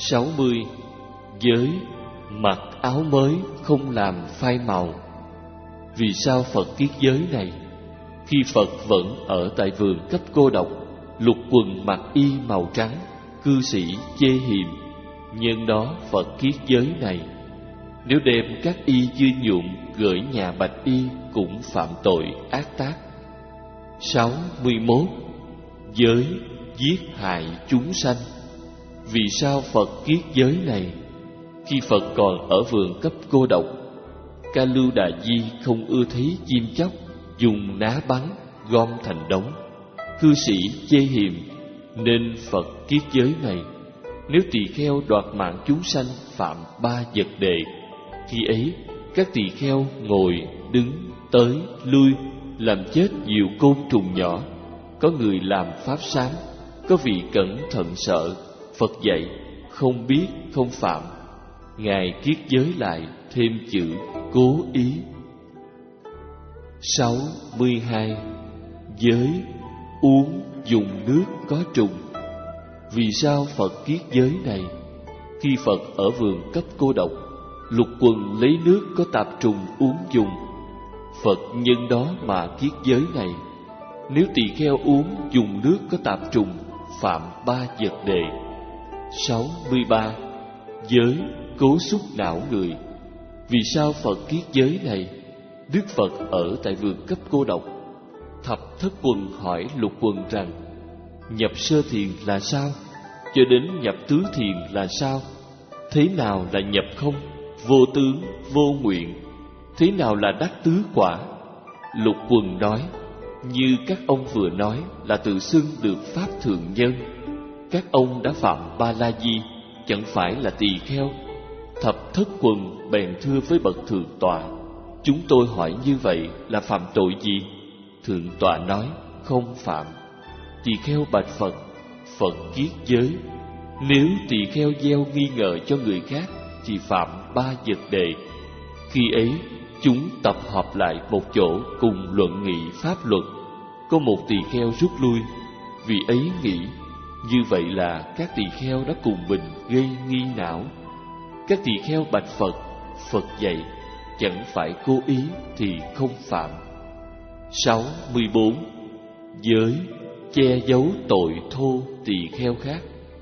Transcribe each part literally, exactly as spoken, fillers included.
sáu mươi. Giới mặc áo mới không làm phai màu. Vì sao Phật kiết giới này? Khi Phật vẫn ở tại vườn cấp cô độc, lục quần mặc y màu trắng, cư sĩ chê hiềm. Nhân đó Phật kiết giới này. Nếu đem các y dư nhuộm gửi nhà bạch y cũng phạm tội ác tác. Sáu mươi mốt. Giới giết hại chúng sanh. Vì sao Phật kiết giới này? Khi Phật còn ở vườn cấp cô độc, Ca Lưu Đà Di không ưa thấy chim chóc, dùng ná bắn gom thành đống. Cư sĩ chê hiềm, nên Phật kiết giới này. Nếu tỳ kheo đoạt mạng chúng sanh phạm ba vật đệ, khi ấy các tỳ kheo ngồi, đứng, tới, lui, làm chết nhiều côn trùng nhỏ. Có người làm pháp sám, có vị cẩn thận sợ. Phật dạy không biết không phạm. Ngài kiết giới lại thêm chữ cố ý. Sáu mươi hai. Giới uống dùng nước có trùng. Vì sao Phật kiết giới này? Khi Phật ở vườn cấp cô độc, lục quần lấy nước có tạp trùng uống dùng. Phật nhân đó mà kiết giới này. Nếu tỳ kheo uống dùng nước có tạp trùng, phạm ba vật đệ. Sáu mươi ba. Giới cố xúc não người. Vì sao Phật kiết giới này? Đức Phật ở tại vườn cấp cô độc. Thập thất quần hỏi lục quần rằng: nhập sơ thiền là sao? Cho đến nhập tứ thiền là sao? Thế nào là nhập không, vô tướng, vô nguyện? Thế nào là đắc tứ quả? Lục quần nói: như các ông vừa nói là tự xưng được pháp thượng nhân. Các ông đã phạm ba la di, chẳng phải là tỳ kheo. Thập thất quần bèn thưa với bậc thượng tọa: chúng tôi hỏi như vậy là phạm tội gì? Thượng tọa nói: không phạm. Tỳ kheo bạch Phật: Phật kiết giới. Nếu tỳ kheo gieo nghi ngờ cho người khác thì phạm ba vật đệ. Khi ấy chúng tập hợp lại một chỗ cùng luận nghị pháp luật. Có một tỳ kheo rút lui, vì ấy nghĩ như vậy là các tỳ kheo đã cùng mình gây nghi não. Các tỳ kheo bạch Phật: Phật dạy chẳng phải cố ý thì không phạm. Sáu mươi bốn. Giới che giấu tội thô tỳ kheo khác.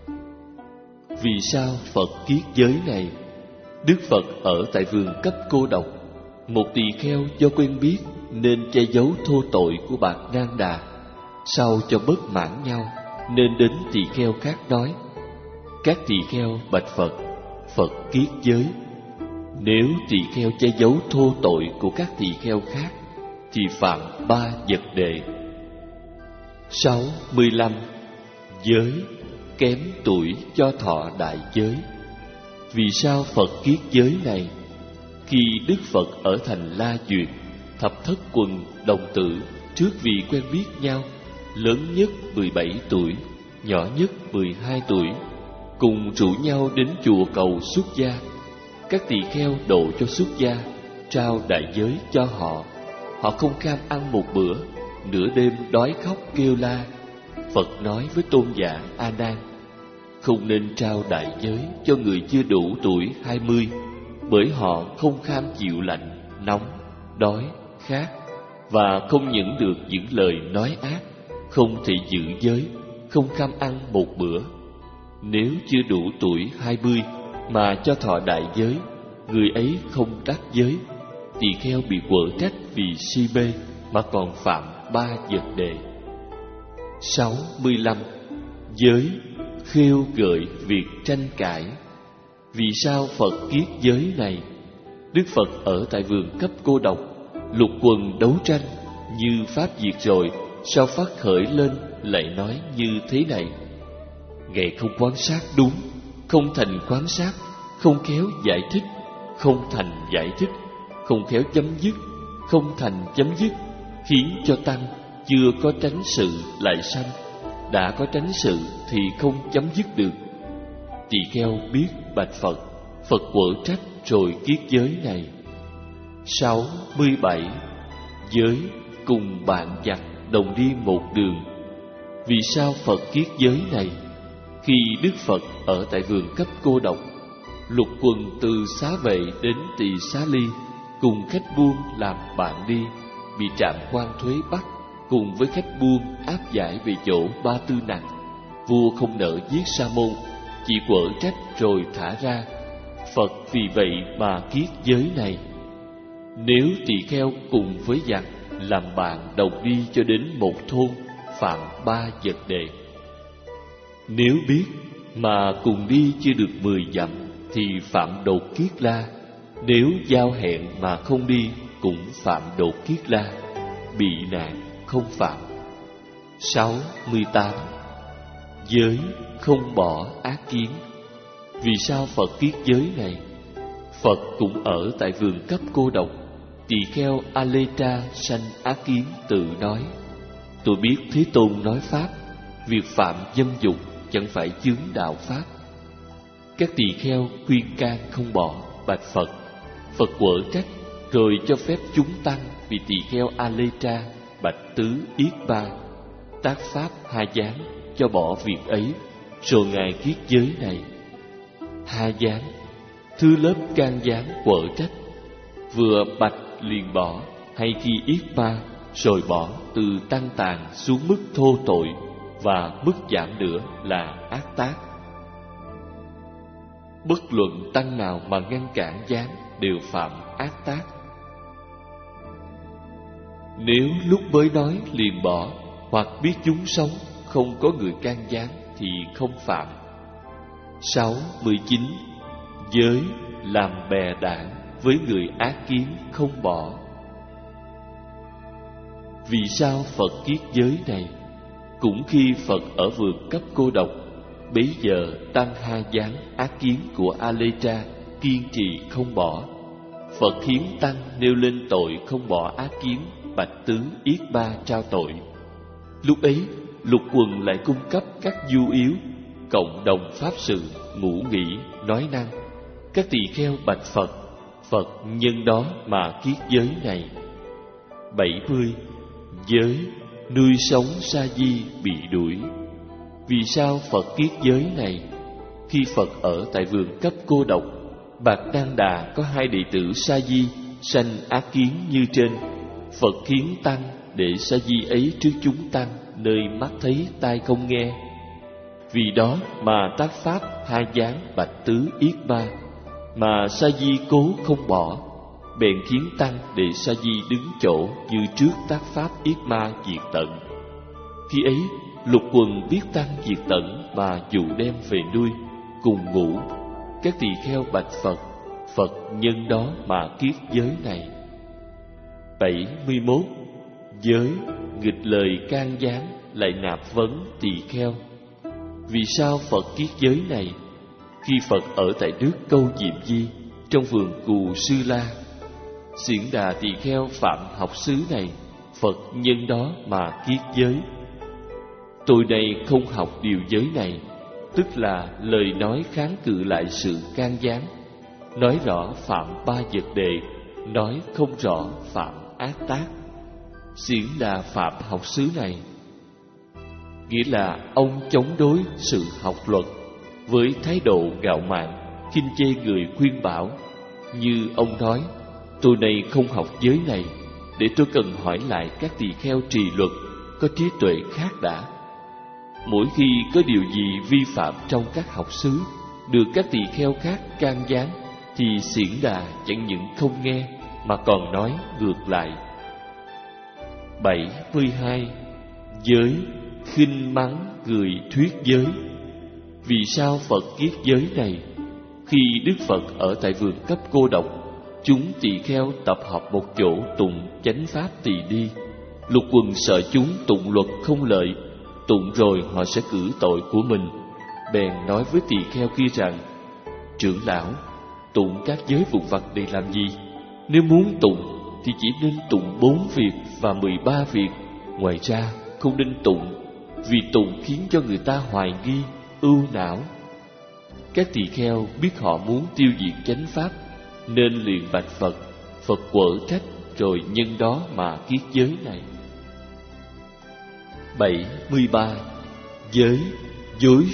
Vì sao Phật kiết giới này? Đức Phật ở tại vườn cấp cô độc. Một tỳ kheo do quen biết nên che giấu thô tội của Bạt Nang Đà. Sau cho bất mãn nhau nên đến tỳ kheo khác nói: các tỳ kheo bạch Phật: Phật kiết giới. Nếu tỳ kheo che giấu thô tội của các tỳ kheo khác thì phạm ba vật đệ. Sáu mươi lăm. Giới kém tuổi cho thọ đại giới. Vì sao Phật kiết giới này? Khi Đức Phật ở thành La Duyệt, thập thất quần đồng tử trước vì quen biết nhau, lớn nhất mười bảy tuổi, nhỏ nhất mười hai tuổi, cùng rủ nhau đến chùa cầu xuất gia. Các tỳ kheo độ cho xuất gia, trao đại giới cho họ. Họ không cam ăn một bữa, nửa đêm đói khóc kêu la. Phật nói với tôn giả A Nan: không nên trao đại giới cho người chưa đủ tuổi hai mươi, bởi họ không kham chịu lạnh, nóng, đói, khát, và không nhẫn được những lời nói ác, không thể giữ giới, không kham ăn một bữa. Nếu chưa đủ tuổi hai mươi mà cho thọ đại giới, người ấy không đắc giới. Tỳ kheo bị quở trách vì si mê mà còn phạm ba vật đệ. Sáu mươi lăm. Giới khêu gợi việc tranh cãi. Vì sao Phật kiết giới này? Đức Phật ở tại vườn cấp cô độc, lục quần đấu tranh. Như pháp diệt rồi, sao phát khởi lên lại nói như thế này: Ngài không quan sát đúng, không thành quan sát, không khéo giải thích, không thành giải thích, không khéo chấm dứt, không thành chấm dứt, khiến cho tăng chưa có tránh sự lại sanh, đã có tránh sự thì không chấm dứt được. Tỳ kheo biết bạch Phật: Phật quở trách rồi kiết giới này. Sáu mươi bảy. Giới cùng bạn giặc đồng đi một đường. Vì sao Phật kiết giới này? Khi Đức Phật ở tại vườn cấp cô độc, Lục Quần từ Xá Vệ đến Tỳ Xá Ly cùng khách buôn làm bạn đi, bị trạm quan thuế bắt, cùng với khách buôn áp giải về chỗ Ba Tư Nặc. Vua không nỡ giết Sa Môn, chỉ quở trách rồi thả ra. Phật vì vậy mà kiết giới này. Nếu tỳ kheo cùng với giặc làm bạn đồng đi cho đến một thôn, phạm ba vật đệ. Nếu biết mà cùng đi chưa được mười dặm thì phạm đột kiết la. Nếu giao hẹn mà không đi cũng phạm đột kiết la, bị nạn không phạm. Sáu mươi tám. Giới không bỏ ác kiến. Vì sao Phật kiết giới này? Phật cũng ở tại vườn cấp cô độc. Tỳ kheo Aleta sanh ác kiến tự nói: tôi biết Thế Tôn nói pháp, việc phạm dâm dục chẳng phải chướng đạo pháp. Các tỳ kheo khuyên can không bỏ, bạch Phật. Phật quở trách rồi cho phép chúng tăng vì tỳ kheo Aleta bạch tứ Yết Ba tác pháp Ha Gián cho bỏ việc ấy, rồi ngài kiết giới này. Ha Gián thứ lớp can gián quở trách, vừa bạch liền bỏ, hay khi Yết Ba rồi bỏ từ tăng tàn xuống mức thô tội, và mức giảm nữa là ác tác. Bất luận tăng nào mà ngăn cản gián đều phạm ác tác. Nếu lúc mới nói liền bỏ, hoặc biết chúng sống không có người can gián thì không phạm. Sáu mươi chín. Giới làm bè đảng với người ác kiến không bỏ. Vì sao Phật kiết giới này? Cũng khi Phật ở vườn cấp cô độc, bấy giờ tăng Ha Gián ác kiến của Aleta kiên trì không bỏ. Phật khiến tăng nêu lên tội không bỏ ác kiến, bạch tứ Yết Ba trao tội. Lúc ấy Lục Quần lại cung cấp các du yếu, cộng đồng pháp sự, ngũ nghỉ, nói năng. Các tỳ kheo bạch Phật. Phật nhân đó mà kiết giới này. Bảy mươi. Giới nuôi sống sa di bị đuổi. Vì sao Phật kiết giới này? Khi Phật ở tại vườn cấp cô độc, Bạc Đan Đà có hai đệ tử sa di sanh ác kiến như trên. Phật khiến tăng để sa di ấy trước chúng tăng, nơi mắt thấy tai không nghe. Vì đó mà tác pháp Ha Gián bạch tứ Yết Ba, mà sa di cố không bỏ, bèn khiến tăng để sa di đứng chỗ như trước tác pháp Yết Ma diệt tận. Khi ấy Lục Quần biết tăng diệt tận mà dụ đem về nuôi, cùng ngủ. Các tỳ kheo bạch Phật. Phật nhân đó mà kiết giới này. Bảy mươi mốt. Giới nghịch lời can gián lại nạp vấn tỳ kheo. Vì sao Phật kiết giới này? Khi Phật ở tại nước Câu Diệm Di, trong vườn Cù Sư La, Xiển Đà tỳ kheo phạm học xứ này, Phật nhân đó mà kiết giới. Tôi đây không học điều giới này, tức là lời nói kháng cự lại sự can gián, nói rõ phạm ba vật đệ, nói không rõ phạm ác tác. Xiển Đà phạm học xứ này, nghĩa là ông chống đối sự học luật với thái độ ngạo mạn, khinh chê người khuyên bảo. Như ông nói, tôi này không học giới này, để tôi cần hỏi lại các tỳ kheo trì luật có trí tuệ khác đã. Mỗi khi có điều gì vi phạm trong các học xứ, được các tỳ kheo khác can gián, thì Xiển Đà chẳng những không nghe mà còn nói ngược lại. Bảy mươi hai. Giới khinh mắng người thuyết giới. Vì sao Phật kiết giới này? Khi Đức Phật ở tại vườn cấp cô độc, chúng tỳ kheo tập hợp một chỗ tụng chánh pháp tỳ đi. Lục Quần sợ chúng tụng luật không lợi, tụng rồi họ sẽ cử tội của mình, bèn nói với tỳ kheo kia rằng: trưởng lão, tụng các giới vụn vặt để làm gì? Nếu muốn tụng thì chỉ nên tụng bốn việc và mười ba việc, ngoài ra không nên tụng, vì tụng khiến cho người ta hoài nghi, ưu não. Các tỳ kheo biết họ muốn tiêu diệt chánh pháp, nên liền bạch Phật. Phật quở trách, rồi nhân đó mà kiết giới này. Bảy mươi ba. Giới dối rằng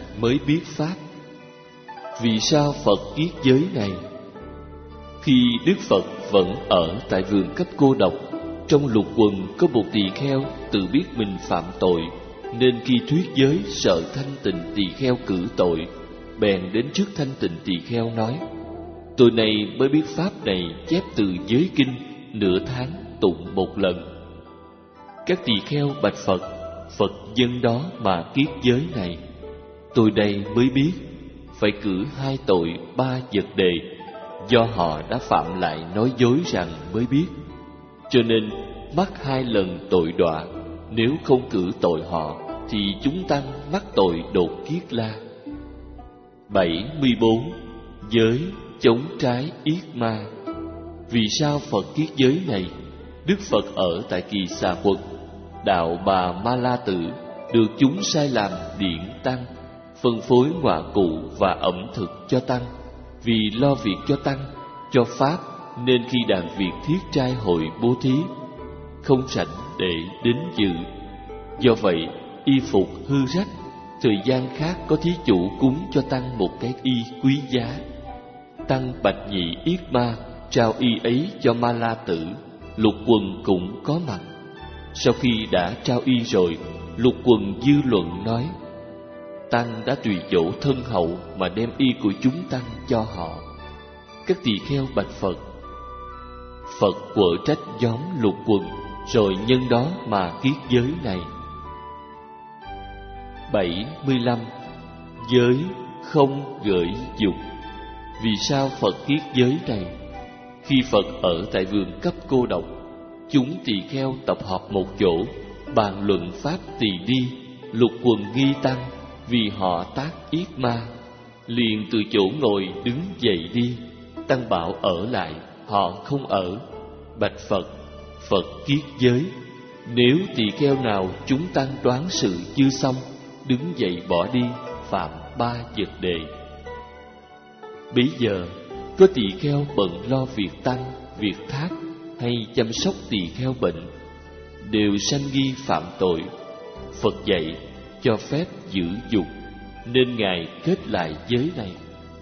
mới biết Pháp. Vì sao Phật kiết giới này? Khi Đức Phật vẫn ở tại vườn cấp cô độc, trong lục quần có một tỳ kheo tự biết mình phạm tội, nên khi thuyết giới sợ Thanh Tịnh tỳ kheo cử tội, bèn đến trước Thanh Tịnh tỳ kheo nói: tôi này mới biết Pháp này chép từ giới kinh, nửa tháng tụng một lần. Các tỳ kheo bạch Phật: Phật dân đó mà kiết giới này, tôi đây mới biết, phải cử hai tội ba vật đề, do họ đã phạm lại nói dối rằng mới biết, cho nên mắc hai lần tội đọa. Nếu không cử tội họ thì chúng tăng mắc tội đột kiết la. Bảy mươi bốn. Giới chống trái yết ma. Vì sao Phật kiết giới này? Đức Phật ở tại Kỳ Xà Quật, đạo Bà Ma La Tử, được chúng sai làm điện tăng, phân phối ngọa cụ và ẩm thực cho tăng. Vì lo việc cho tăng, cho Pháp, nên khi đàn việc thiết trai hội bố thí, không rảnh để đến dự. Do vậy, y phục hư rách, thời gian khác có thí chủ cúng cho tăng một cái y quý giá. Tăng bạch nhị yết ma trao y ấy cho Ma La Tử, Lục Quần cũng có mặt. Sau khi đã trao y rồi, Lục Quần dư luận nói: tăng đã tùy dỗ thân hậu mà đem y của chúng tăng cho họ. Các tỳ kheo bạch Phật: Phật quở trách nhóm Lục Quần, rồi nhân đó mà kiết giới này. Bảy mươi lăm. Giới không gởi dục. Vì sao Phật kiết giới này? Khi Phật ở tại vườn cấp cô độc, chúng tỳ kheo tập hợp một chỗ, bàn luận pháp tỳ đi. Lục Quần nghi tăng, vì họ tác yết ma, liền từ chỗ ngồi đứng dậy đi. Tăng bảo ở lại, họ không ở. Bạch Phật: Phật kiết giới, nếu tỳ kheo nào chúng tăng đoán sự chưa xong, đứng dậy bỏ đi, phạm ba vật đề. Bấy giờ có tỳ kheo bận lo việc tăng, việc thác hay chăm sóc tỳ kheo bệnh, đều sanh nghi phạm tội. Phật dạy cho phép giữ dục, nên Ngài kết lại giới này.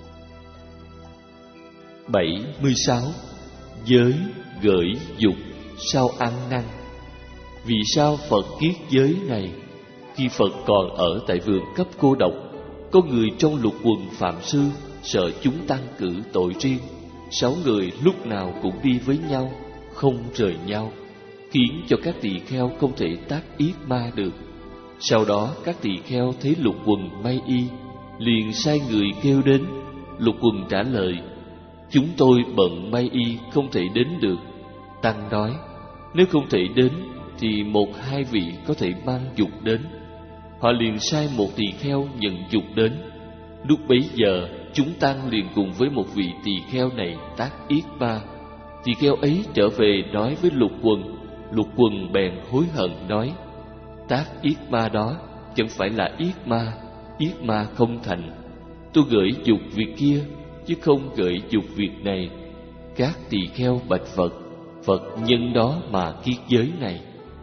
Bảy mươi sáu. Giới gởi dục sau ăn năn. Vì sao Phật kiết giới này? Khi Phật còn ở tại vườn cấp cô độc, có người trong Lục Quần phạm sư sợ chúng tăng cử tội riêng. Sáu người lúc nào cũng đi với nhau, không rời nhau, khiến cho các tỳ kheo không thể tác yết ma được. Sau đó các tỳ kheo thấy Lục Quần may y, liền sai người kêu đến. Lục Quần trả lời: chúng tôi bận may y không thể đến được. Tăng nói: nếu không thể đến thì một hai vị có thể mang dục đến. Họ liền sai một tỳ kheo nhận dục đến. Lúc bấy giờ chúng tăng liền cùng với một vị tỳ kheo này tác yết ma. Tỳ kheo ấy trở về nói với Lục Quần. Lục Quần bèn hối hận nói: tác yết ma đó chẳng phải là yết ma, yết ma không thành. Tôi gửi dục việc kia, chứ không gửi dục việc này. Các tỳ kheo bạch Phật: Phật nhân đó mà kiết giới này.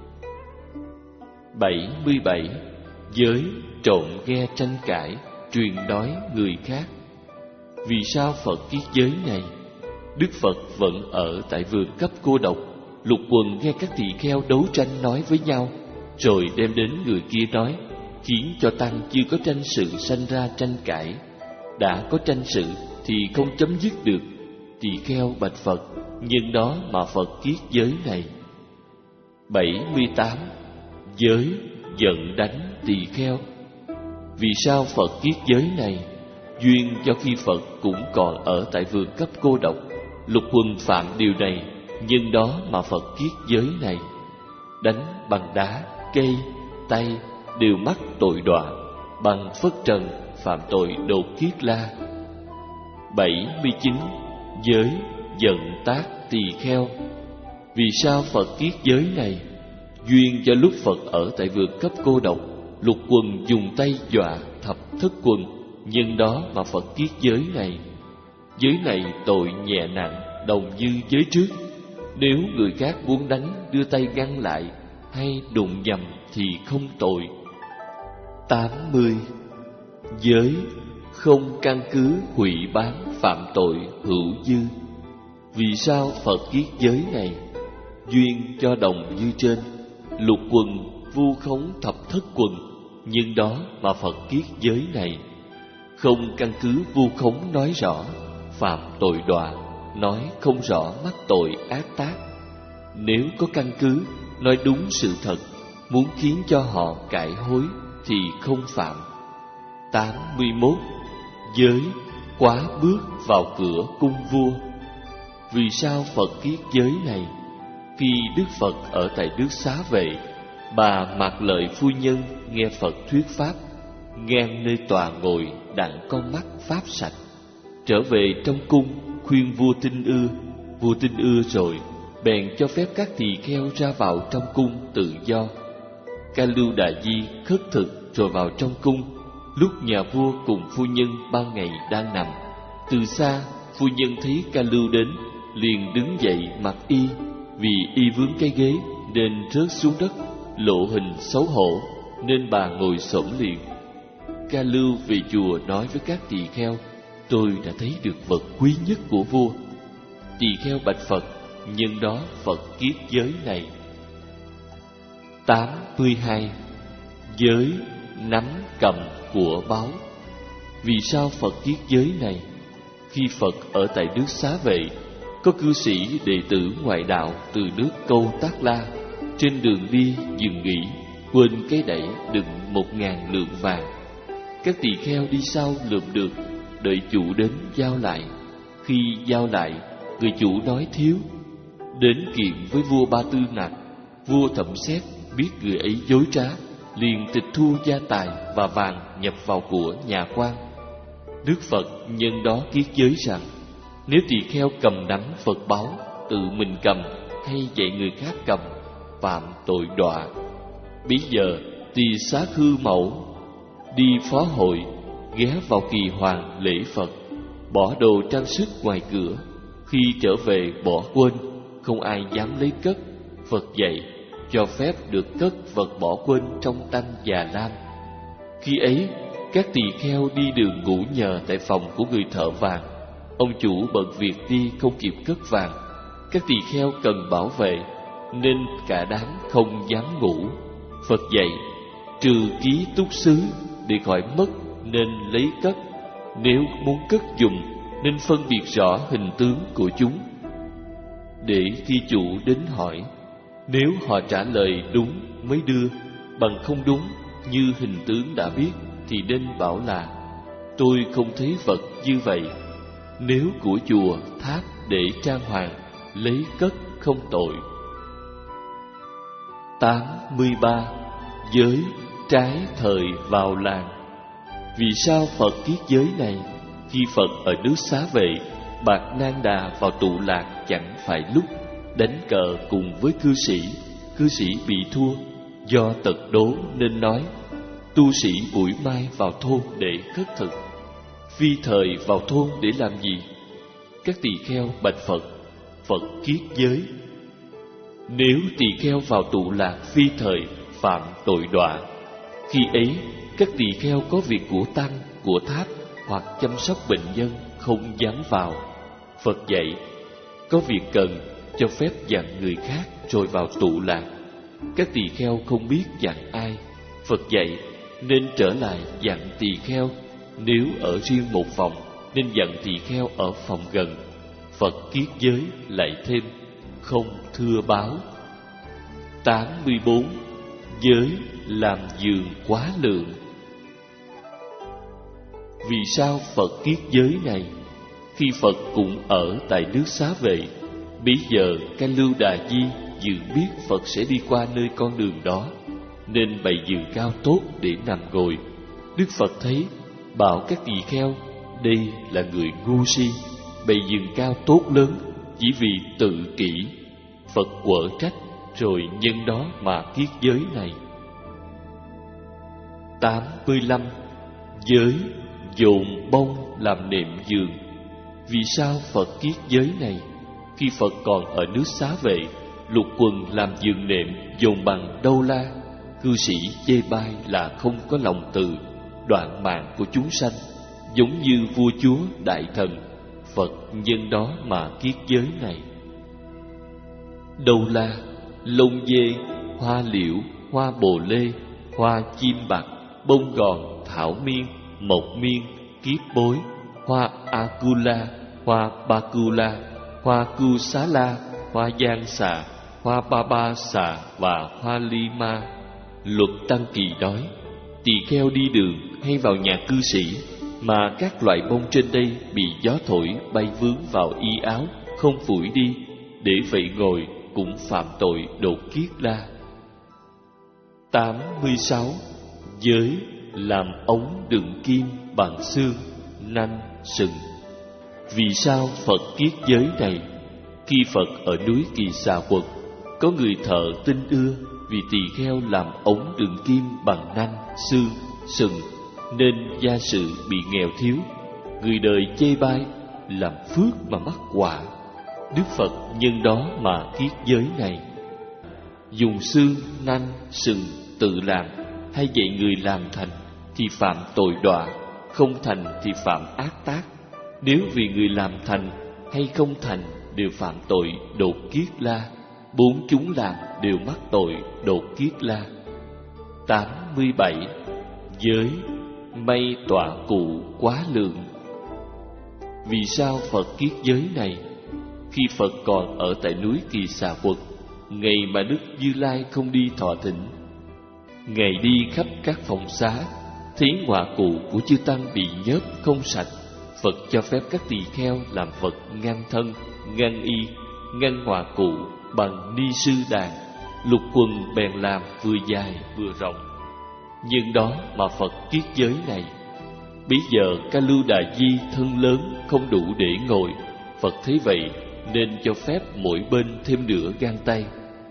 Bảy mươi bảy. Giới trộn nghe tranh cãi, truyền nói người khác. Vì sao Phật kiết giới này? Đức Phật vẫn ở tại vườn cấp cô độc. Lục Quần nghe các tỳ kheo đấu tranh nói với nhau, rồi đem đến người kia nói, khiến cho tăng chưa có tranh sự sanh ra tranh cãi. Đã có tranh sự thì không chấm dứt được. Tỳ kheo bạch Phật: nhân đó mà Phật kiết giới này. Bảy mươi tám. Giới giận đánh tỳ kheo. Vì sao Phật kiết giới này? Duyên do khi Phật cũng còn ở tại vườn cấp cô độc, Lục Quần phạm điều này, nhân đó mà Phật kiết giới này. Đánh bằng đá, cây, tay đều mắc tội đọa, bằng phất trần phạm tội đột kiết la. Bảy mươi chín. Giới giận tác tỳ kheo. Vì sao Phật kiết giới này? Duyên do lúc Phật ở tại vườn cấp cô độc, Lục Quần dùng tay dọa thập thất quần, nhân đó mà Phật kiết giới này. Giới này tội nhẹ nặng đồng như giới trước. Nếu người khác muốn đánh, đưa tay ngăn lại hay đụng nhầm thì không tội. Tám mươi. Giới không căn cứ hủy bán phạm tội hữu dư. Vì sao Phật kiết giới này? Duyên cho đồng như trên, lục quần vu khống thập thất quần, nhưng đó mà Phật kiết giới này. Không căn cứ vu khống nói rõ phạm tội đọa, nói không rõ mắc tội ác tác. Nếu có căn cứ, nói đúng sự thật, muốn khiến cho họ cải hối thì không phạm. Tám mươi mốt. Giới quá bước vào cửa cung vua. Vì sao Phật kiết giới này? Khi Đức Phật ở tại nước Xá Vệ, bà Mạc Lợi phu nhân nghe Phật thuyết pháp, ngang nơi tòa ngồi đặng con mắt pháp sạch. Trở về trong cung khuyên vua Tinh Ưa. Vua Tinh Ưa rồi bèn cho phép các tỳ kheo ra vào trong cung tự do. Ca Lưu Đà Di khất thực rồi vào trong cung. Lúc nhà vua cùng phu nhân ban ngày đang nằm, từ xa phu nhân thấy Ca Lưu đến, liền đứng dậy mặc y. Vì y vướng cái ghế nên rớt xuống đất, lộ hình xấu hổ, nên bà ngồi xổm liền. Ca Lưu về chùa nói với các tỳ kheo: tôi đã thấy được vật quý nhất của vua. Tỳ kheo bạch Phật: nhân đó Phật kiết giới này. Tám mươi hai. Giới nắm cầm của báu. Vì sao Phật kiết giới này? Khi Phật ở tại nước Xá Vệ, có cư sĩ đệ tử ngoại đạo từ nước Câu Tác La, trên đường đi dừng nghỉ, quên cái đẩy đựng một ngàn lượng vàng. Các tỳ kheo đi sau lượm được, đợi chủ đến giao lại. Khi giao lại, người chủ nói thiếu. Đến kiện với vua Ba Tư Nặc. Vua thẩm xét biết người ấy dối trá, liền tịch thu gia tài và vàng nhập vào của nhà quan. Đức Phật nhân đó kiết giới rằng: nếu tỳ kheo cầm nắm vật báu, tự mình cầm hay dạy người khác cầm, phạm tội đọa. Bấy giờ tỳ xá khư mẫu đi phó hội, ghé vào kỳ hoàng lễ Phật, bỏ đồ trang sức ngoài cửa. Khi trở về bỏ quên, không ai dám lấy cất. Phật dạy cho phép được cất vật bỏ quên trong tanh già lam. Khi ấy, các tỳ kheo đi đường ngủ nhờ tại phòng của người thợ vàng. Ông chủ bận việc đi không kịp cất vàng. Các tỳ kheo cần bảo vệ, nên cả đám không dám ngủ. Phật dạy trừ ký túc xứ, để khỏi mất nên lấy cất. Nếu muốn cất dùng, nên phân biệt rõ hình tướng của chúng, để khi chủ đến hỏi, nếu họ trả lời đúng mới đưa, bằng không đúng như hình tướng đã biết, thì nên bảo là: tôi không thấy vật như vậy. Nếu của chùa tháp để trang hoàng, lấy cất không tội. Tám mươi ba. Giới trái thời vào làng. Vì sao Phật kiết giới này? Khi Phật ở nước Xá Vệ, Bạt Nan Đà vào tụ lạc chẳng phải lúc, đánh cờ cùng với cư sĩ. Cư sĩ bị thua, do tật đố nên nói: tu sĩ buổi mai vào thôn để khất thực. Phi thời vào thôn để làm gì? Các tỳ kheo bạch Phật: Phật kiết giới. Nếu tỳ kheo vào tụ lạc phi thời, phạm tội đọa. Khi ấy, các tỳ kheo có việc của tăng, của tháp hoặc chăm sóc bệnh nhân, không dám vào. Phật dạy có việc cần, cho phép dặn người khác rồi vào tụ lạc. Các tỳ kheo không biết dặn ai. Phật dạy nên trở lại dặn tỳ kheo. Nếu ở riêng một phòng, nên dặn tỳ kheo ở phòng gần. Phật kiết giới lại thêm không thưa báo. Tám mươi bốn. Giới làm giường quá lượng. Vì sao Phật kiết giới này? Khi Phật cũng ở tại nước Xá Vệ, bấy giờ Ca Lưu Đà Di dự biết Phật sẽ đi qua nơi con đường đó, nên bày giường cao tốt để nằm ngồi. Đức Phật thấy, bảo các tỳ kheo: đây là người ngu si, bày giường cao tốt lớn chỉ vì tự kỷ. Phật quở trách, rồi nhân đó mà kiết giới này. Tám mươi lăm. Giới dồn bông làm nệm giường. Vì sao Phật kiết giới này? Khi Phật còn ở nước Xá Vệ, lục quần làm giường nệm dồn bằng đâu la. Cư sĩ chê bai là không có lòng từ. đoạn mạng của chúng sanh, giống như vua chúa đại thần. Phật nhân đó mà kiết giới này. Đầu la, lông dê, hoa liễu, hoa bồ lê, hoa chim bạc, bông gòn, thảo miên, mộc miên, kiết bối, hoa acula, hoa bacula, hoa cu xá la, hoa giang xà, hoa ba ba xà và hoa ly ma. Luật Tăng Kỳ nói, tỳ kheo đi đường hay vào nhà cư sĩ mà các loại bông trên đây bị gió thổi bay vướng vào y áo, không phủi đi, để vậy ngồi cũng phạm tội đột kiết la. Tám mươi sáu. Giới làm ống đựng kim bằng xương, nanh, sừng. Vì sao Phật kiết giới này? Khi Phật ở núi Kỳ Xà Quật, có người thợ tin ưa vì tỳ kheo làm ống đựng kim bằng nanh, xương, sừng, nên gia sự bị nghèo thiếu. Người đời chê bai, làm phước mà mắc quả. Đức Phật nhân đó mà kiết giới này. Dùng xương, nanh, sừng tự làm hay dạy người làm thành thì phạm tội đọa, không thành thì phạm ác tác. Nếu vì người làm thành hay không thành đều phạm tội đột kiết la, bốn chúng làm đều mắc tội đột kiết la. Tám mươi bảy. Giới mây tọa cụ quá lượng. Vì sao Phật kiết giới này? Khi Phật còn ở tại núi Kỳ Xà Quật, ngày mà Đức Như Lai không đi thọ thỉnh, Ngài đi khắp các phòng xá, thấy ngọa cụ của chư tăng bị nhớp không sạch. Phật cho phép các tỳ kheo làm vật ngăn thân, ngăn y, ngăn ngọa cụ bằng ni sư đàn. Lục quần bèn làm vừa dài vừa rộng. Nhưng đó mà Phật kiết giới này. Bây giờ Ca Lưu Đà Di thân lớn không đủ để ngồi. Phật thấy vậy nên cho phép mỗi bên thêm nửa gang tay.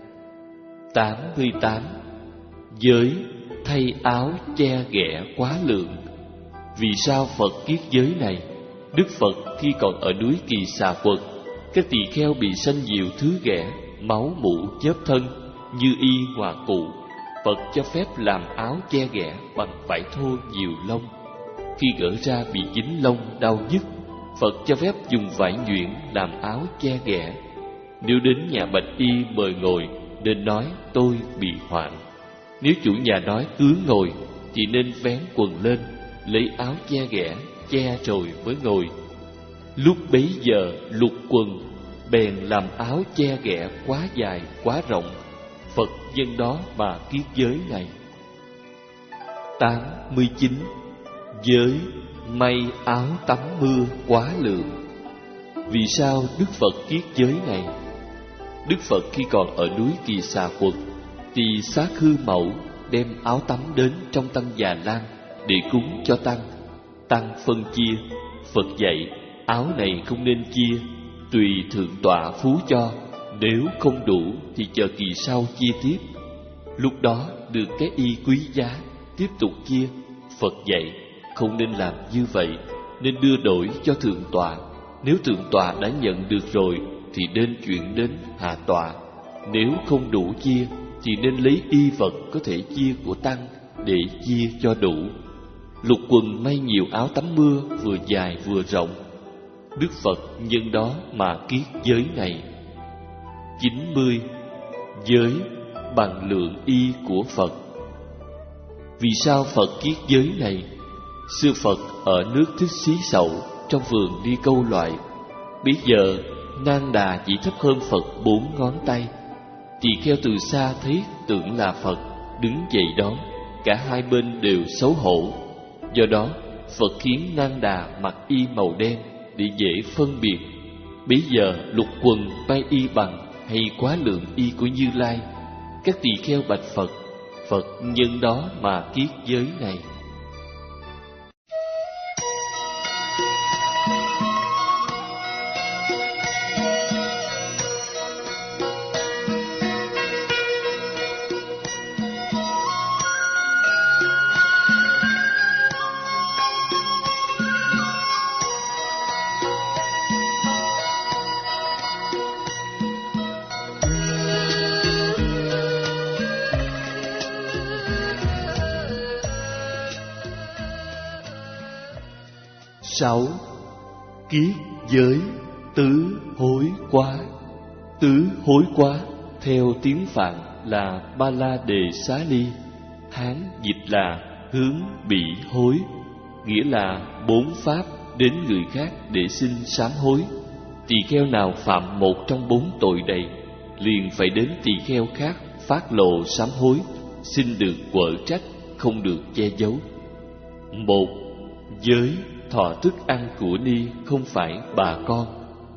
Tám mươi tám. Giới thay áo che ghẻ quá lượng. Vì sao Phật kiết giới này? Đức Phật khi còn ở núi Kỳ Xà Quật, các tỳ kheo bị sanh nhiều thứ ghẻ, máu mủ chớp thân như y ngọa cụ. Phật cho phép làm áo che ghẻ bằng vải thô nhiều lông. Khi gỡ ra bị dính lông đau nhức, Phật cho phép dùng vải nhuyễn làm áo che ghẻ. Nếu đến nhà bạch y mời ngồi, nên nói tôi bị hoạn. Nếu chủ nhà nói cứ ngồi, thì nên vén quần lên, lấy áo che ghẻ che rồi mới ngồi. Lúc bấy giờ lục quần bèn làm áo che ghẻ quá dài quá rộng. Phật dân đó mà kiết giới này. Tám mươi chín. Giới may áo tắm mưa quá lượng. Vì sao Đức Phật kiết giới này? Đức Phật khi còn ở núi Kỳ Xà Quật, thì Xá Khư Mẫu đem áo tắm đến trong Tăng Già Lam để cúng cho tăng. Tăng phân chia. Phật dạy áo này không nên chia, tùy thượng tọa phú cho. Nếu không đủ thì chờ kỳ sau chia tiếp. Lúc đó được cái y quý giá, tiếp tục chia. Phật dạy không nên làm như vậy, nên đưa đổi cho thượng tọa. Nếu thượng tọa đã nhận được rồi thì nên chuyển đến hạ tọa. Nếu không đủ chia thì nên lấy y vật có thể chia của tăng để chia cho đủ. Lục quần may nhiều áo tắm mưa vừa dài vừa rộng. Đức Phật nhân đó mà kiết giới này. Chín mươi. Giới bằng lượng y của Phật. Vì sao Phật kiết giới này? Xưa Phật ở nước Thích Xí Sậu, trong vườn đi câu loại. Bây giờ Nang Đà chỉ thấp hơn Phật bốn ngón tay. Tỳ kheo từ xa thấy tưởng là Phật, đứng dậy đón. Cả hai bên đều xấu hổ. Do đó Phật khiến Nang Đà mặc y màu đen để dễ phân biệt. Bây giờ lục quần may y bằng hay quá lượng y của Như Lai. Các tỳ kheo bạch Phật, Phật nhân đó mà kiết giới này. Sáu. Kiết giới tứ hối quá. Tứ hối quá theo tiếng Phạn là Ba La Đề Xá Ly, Hán dịch là hướng bị hối, nghĩa là bốn pháp đến người khác để xin sám hối. Tỳ kheo nào phạm một trong bốn tội này, liền phải đến tỳ kheo khác phát lộ sám hối, xin được quở trách, không được che giấu. Một. Giới thọ thức ăn của ni không phải bà con.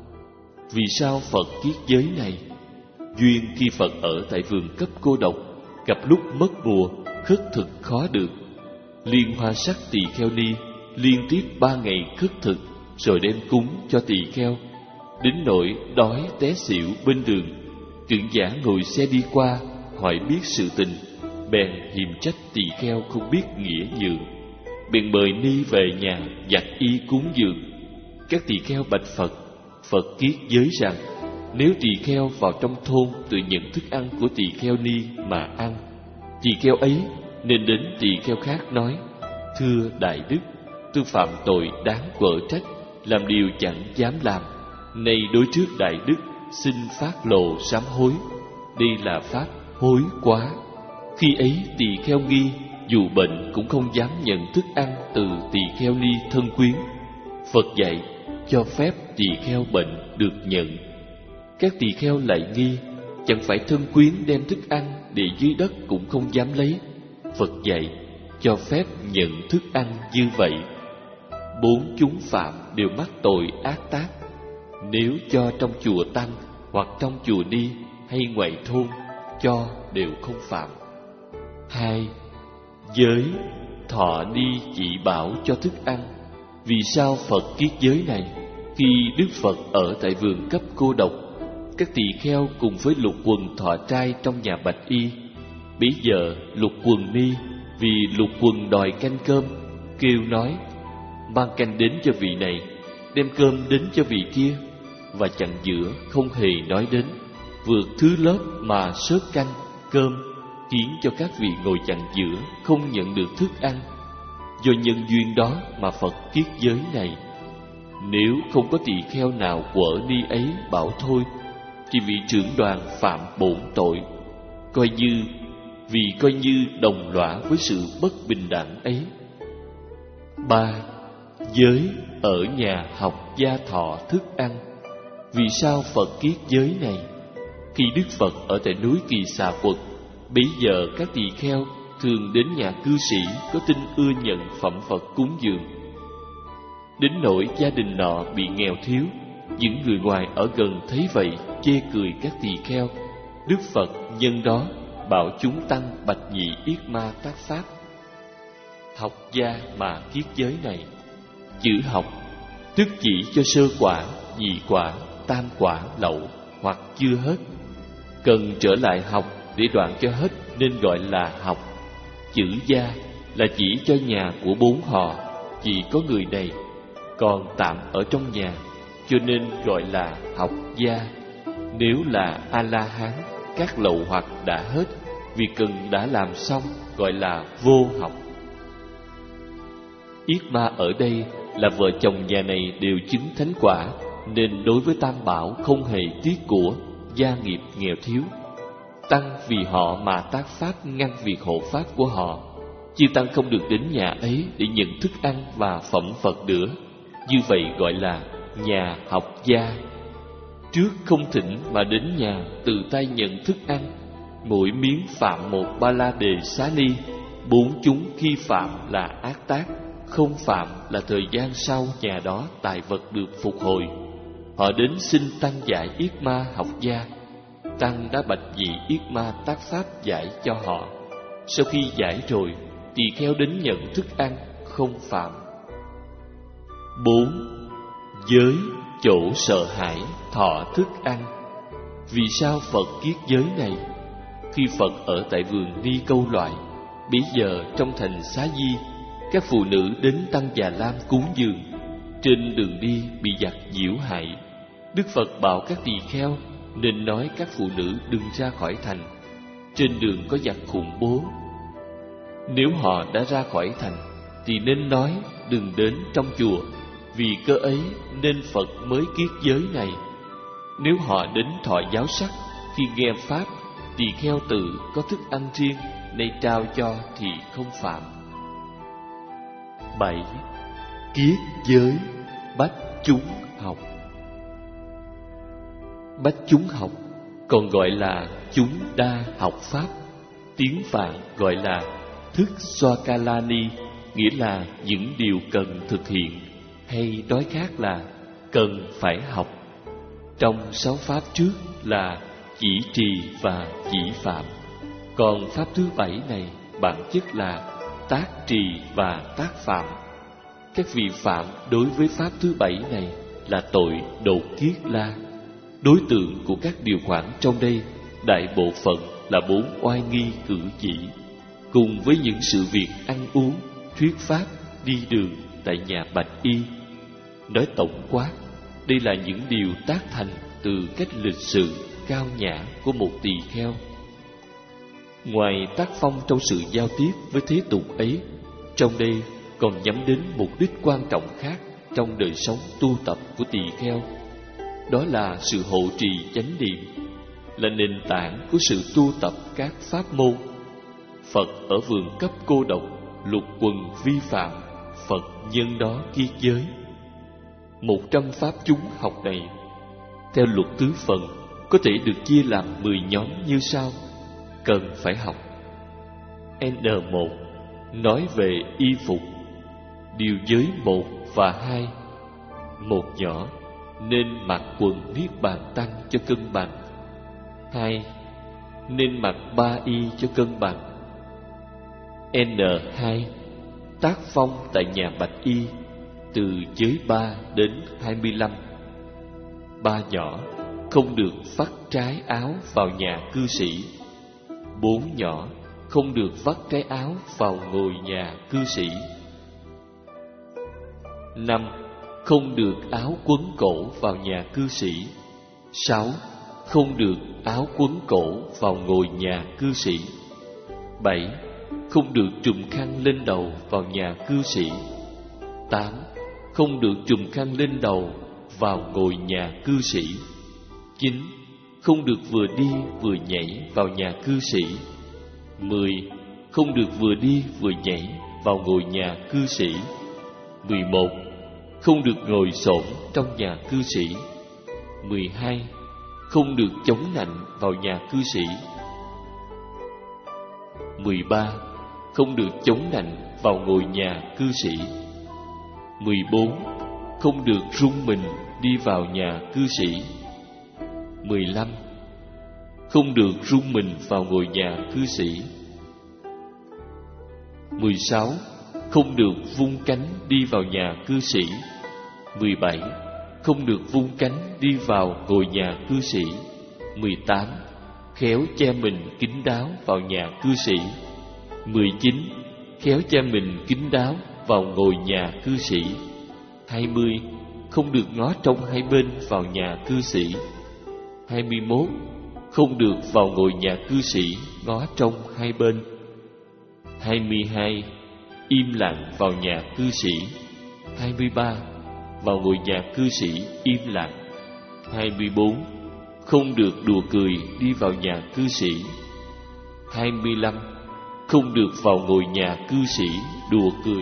Vì sao Phật kiết giới này? Duyên khi Phật ở tại vườn cấp cô độc, gặp lúc mất mùa, khất thực khó được. Liên Hoa Sắc tỳ kheo ni liên tiếp ba ngày khất thực, rồi đem cúng cho tỳ kheo, đến nỗi đói té xỉu bên đường. Trưởng giả ngồi xe đi qua, hỏi biết sự tình, bèn hiềm trách tỳ kheo không biết nghĩa nhường, bèn mời ni về nhà giặt y cúng dường. Các tỳ kheo bạch Phật. Phật kiết giới rằng, nếu tỳ kheo vào trong thôn tự nhận thức ăn của tỳ kheo ni mà ăn, tỳ kheo ấy nên đến tỳ kheo khác nói: thưa đại đức, tôi phạm tội đáng quở trách, làm điều chẳng dám làm, nay đối trước đại đức xin phát lộ sám hối. Đây là pháp hối quá. Khi ấy tỳ kheo nghi, dù bệnh cũng không dám nhận thức ăn từ tỳ kheo ni thân quyến. Phật dạy cho phép tỳ kheo bệnh được nhận. Các tỳ kheo lại nghi, chẳng phải thân quyến đem thức ăn để dưới đất cũng không dám lấy. Phật dạy cho phép nhận thức ăn như vậy. Bốn chúng phạm đều mắc tội ác tác. Nếu cho trong chùa tăng hoặc trong chùa ni hay ngoại thôn, cho đều không phạm. Hai. Giới thọ ni chỉ bảo cho thức ăn. Vì sao Phật kiết giới này? Khi Đức Phật ở tại vườn cấp cô độc, các tỳ kheo cùng với Lục Quần thọ trai trong nhà Bạch Y. Bấy giờ Lục Quần ni vì Lục Quần đòi canh cơm, kêu nói: mang canh đến cho vị này, đem cơm đến cho vị kia, và chặn giữa không hề nói đến, vượt thứ lớp mà sớt canh, cơm, khiến cho các vị ngồi chặn giữa không nhận được thức ăn. Do nhân duyên đó mà Phật kiết giới này. Nếu không có tỳ kheo nào quở ni ấy bảo thôi, thì vị trưởng đoàn phạm bổn tội, coi như vì coi như đồng lõa với sự bất bình đẳng ấy. Ba. Giới ở nhà học gia thọ thức ăn. Vì sao Phật kiết giới này? Khi Đức Phật ở tại núi Kỳ Xà Quật, bấy giờ các tỳ kheo thường đến nhà cư sĩ có tin ưa nhận phẩm vật cúng dường. Đến nỗi gia đình nọ bị nghèo thiếu, những người ngoài ở gần thấy vậy chê cười các tỳ kheo. Đức Phật nhân đó bảo chúng tăng bạch nhị yết ma tác pháp. Học gia mà kiết giới này. Chữ học tức chỉ cho sơ quả, nhị quả, tam quả lậu hoặc chưa hết. Cần trở lại học để đoạn cho hết nên gọi là học. Chữ gia là chỉ cho nhà của bốn họ chỉ có người này, còn tạm ở trong nhà, cho nên gọi là học gia. Nếu là A-la-hán, các lậu hoặc đã hết, vì cần đã làm xong, gọi là vô học. Yết ma ở đây là vợ chồng nhà này đều chứng thánh quả, nên đối với Tam Bảo không hề tiếc của, gia nghiệp nghèo thiếu. Tăng vì họ mà tác pháp ngăn việc hộ pháp của họ. Chư tăng không được đến nhà ấy để nhận thức ăn và phẩm vật nữa. Như vậy gọi là nhà học gia. Trước không thỉnh mà đến nhà tự tay nhận thức ăn, mỗi miếng phạm một ba la đề xá ly. Bốn chúng khi phạm là ác tác, không phạm là thời gian sau nhà đó tài vật được phục hồi. Họ đến xin tăng giải yết ma học gia. Tăng đã bạch nhị yết ma tác pháp giải cho họ. Sau khi giải rồi, tỳ kheo đến nhận thức ăn, không phạm. Bốn. Giới chỗ sợ hãi thọ thức ăn. Vì sao Phật kiết giới này? Khi Phật ở tại vườn Ni Câu Loại, bấy giờ trong thành Xá Di, các phụ nữ đến tăng Già Lam cúng dường. Trên đường đi bị giặc nhiễu hại. Đức Phật bảo các tỳ kheo nên nói các phụ nữ đừng ra khỏi thành. Trên đường có giặc khủng bố. Nếu họ đã ra khỏi thành thì nên nói đừng đến trong chùa, Vì cơ ấy nên Phật mới kiết giới này. Nếu họ đến thọ giáo sắc, khi nghe pháp, tỳ kheo tự có thức ăn riêng, nay trao cho thì không phạm. Bảy. Kiết giới bách chúng học. Bách chúng học còn gọi là chúng đa học pháp, tiếng Phạn gọi là thức Swakalani, nghĩa là những điều cần thực hiện, hay nói khác là cần phải học. Trong sáu pháp trước là chỉ trì và chỉ phạm, còn pháp thứ bảy này bản chất là tác trì và tác phạm. Các vị phạm đối với pháp thứ bảy này là tội đột kiết la. Đối tượng của các điều khoản trong đây đại bộ phận là bốn oai nghi cử chỉ, cùng với những sự việc ăn uống, thuyết pháp, đi đường tại nhà Bạch Y. Nói tổng quát, đây là những điều tác thành từ cách lịch sự cao nhã của một tỳ kheo. Ngoài tác phong trong sự giao tiếp với thế tục ấy, trong đây còn nhắm đến mục đích quan trọng khác trong đời sống tu tập của tỳ kheo. Đó là sự hộ trì chánh niệm, là nền tảng của sự tu tập các pháp môn. Phật ở vườn cấp cô độc, lục quần vi phạm, Phật nhân đó kiết giới. Một trăm pháp chúng học này, theo luật tứ phần, có thể được chia làm mười nhóm như sau: cần phải học. N một nói về y phục, điều giới một và hai. Một nhỏ, nên mặc quần niết bàn tăng cho cân bằng. Hai, nên mặc ba y cho cân bằng. N hai, tác phong tại nhà Bạch Y, từ giới ba đến hai mươi lăm. Ba nhỏ, không được vắt trái áo vào nhà cư sĩ. Bốn nhỏ, không được vắt trái áo vào ngồi nhà cư sĩ. Năm, không được áo quấn cổ vào nhà cư sĩ. Sáu, không được áo quấn cổ vào ngồi nhà cư sĩ. Bảy, không được trùm khăn lên đầu vào nhà cư sĩ. Tám, không được trùm khăn lên đầu vào ngồi nhà cư sĩ. Chín, không được vừa đi vừa nhảy vào nhà cư sĩ. Mười, không được vừa đi vừa nhảy vào ngồi nhà cư sĩ. Mười một, không được ngồi xổm trong nhà cư sĩ. Mười hai, không được chống nạnh vào nhà cư sĩ. Mười ba, không được chống nạnh vào ngồi nhà cư sĩ. Mười bốn, không được rung mình đi vào nhà cư sĩ. Mười lăm, không được rung mình vào ngồi nhà cư sĩ. Mười sáu, không được vung cánh đi vào nhà cư sĩ. Mười bảy, không được vung cánh đi vào ngồi nhà cư sĩ. Mười tám, khéo che mình kín đáo vào nhà cư sĩ. Mười chín, khéo che mình kín đáo vào ngồi nhà cư sĩ. Hai mươi, không được ngó trông hai bên vào nhà cư sĩ. Hai mươi mốt, không được vào ngồi nhà cư sĩ ngó trông hai bên. Hai mươi hai, im lặng vào nhà cư sĩ. Hai mươi ba, vào ngồi nhà cư sĩ im lặng. Hai mươi bốn, không được đùa cười đi vào nhà cư sĩ. Hai mươi lăm, không được vào ngồi nhà cư sĩ đùa cười.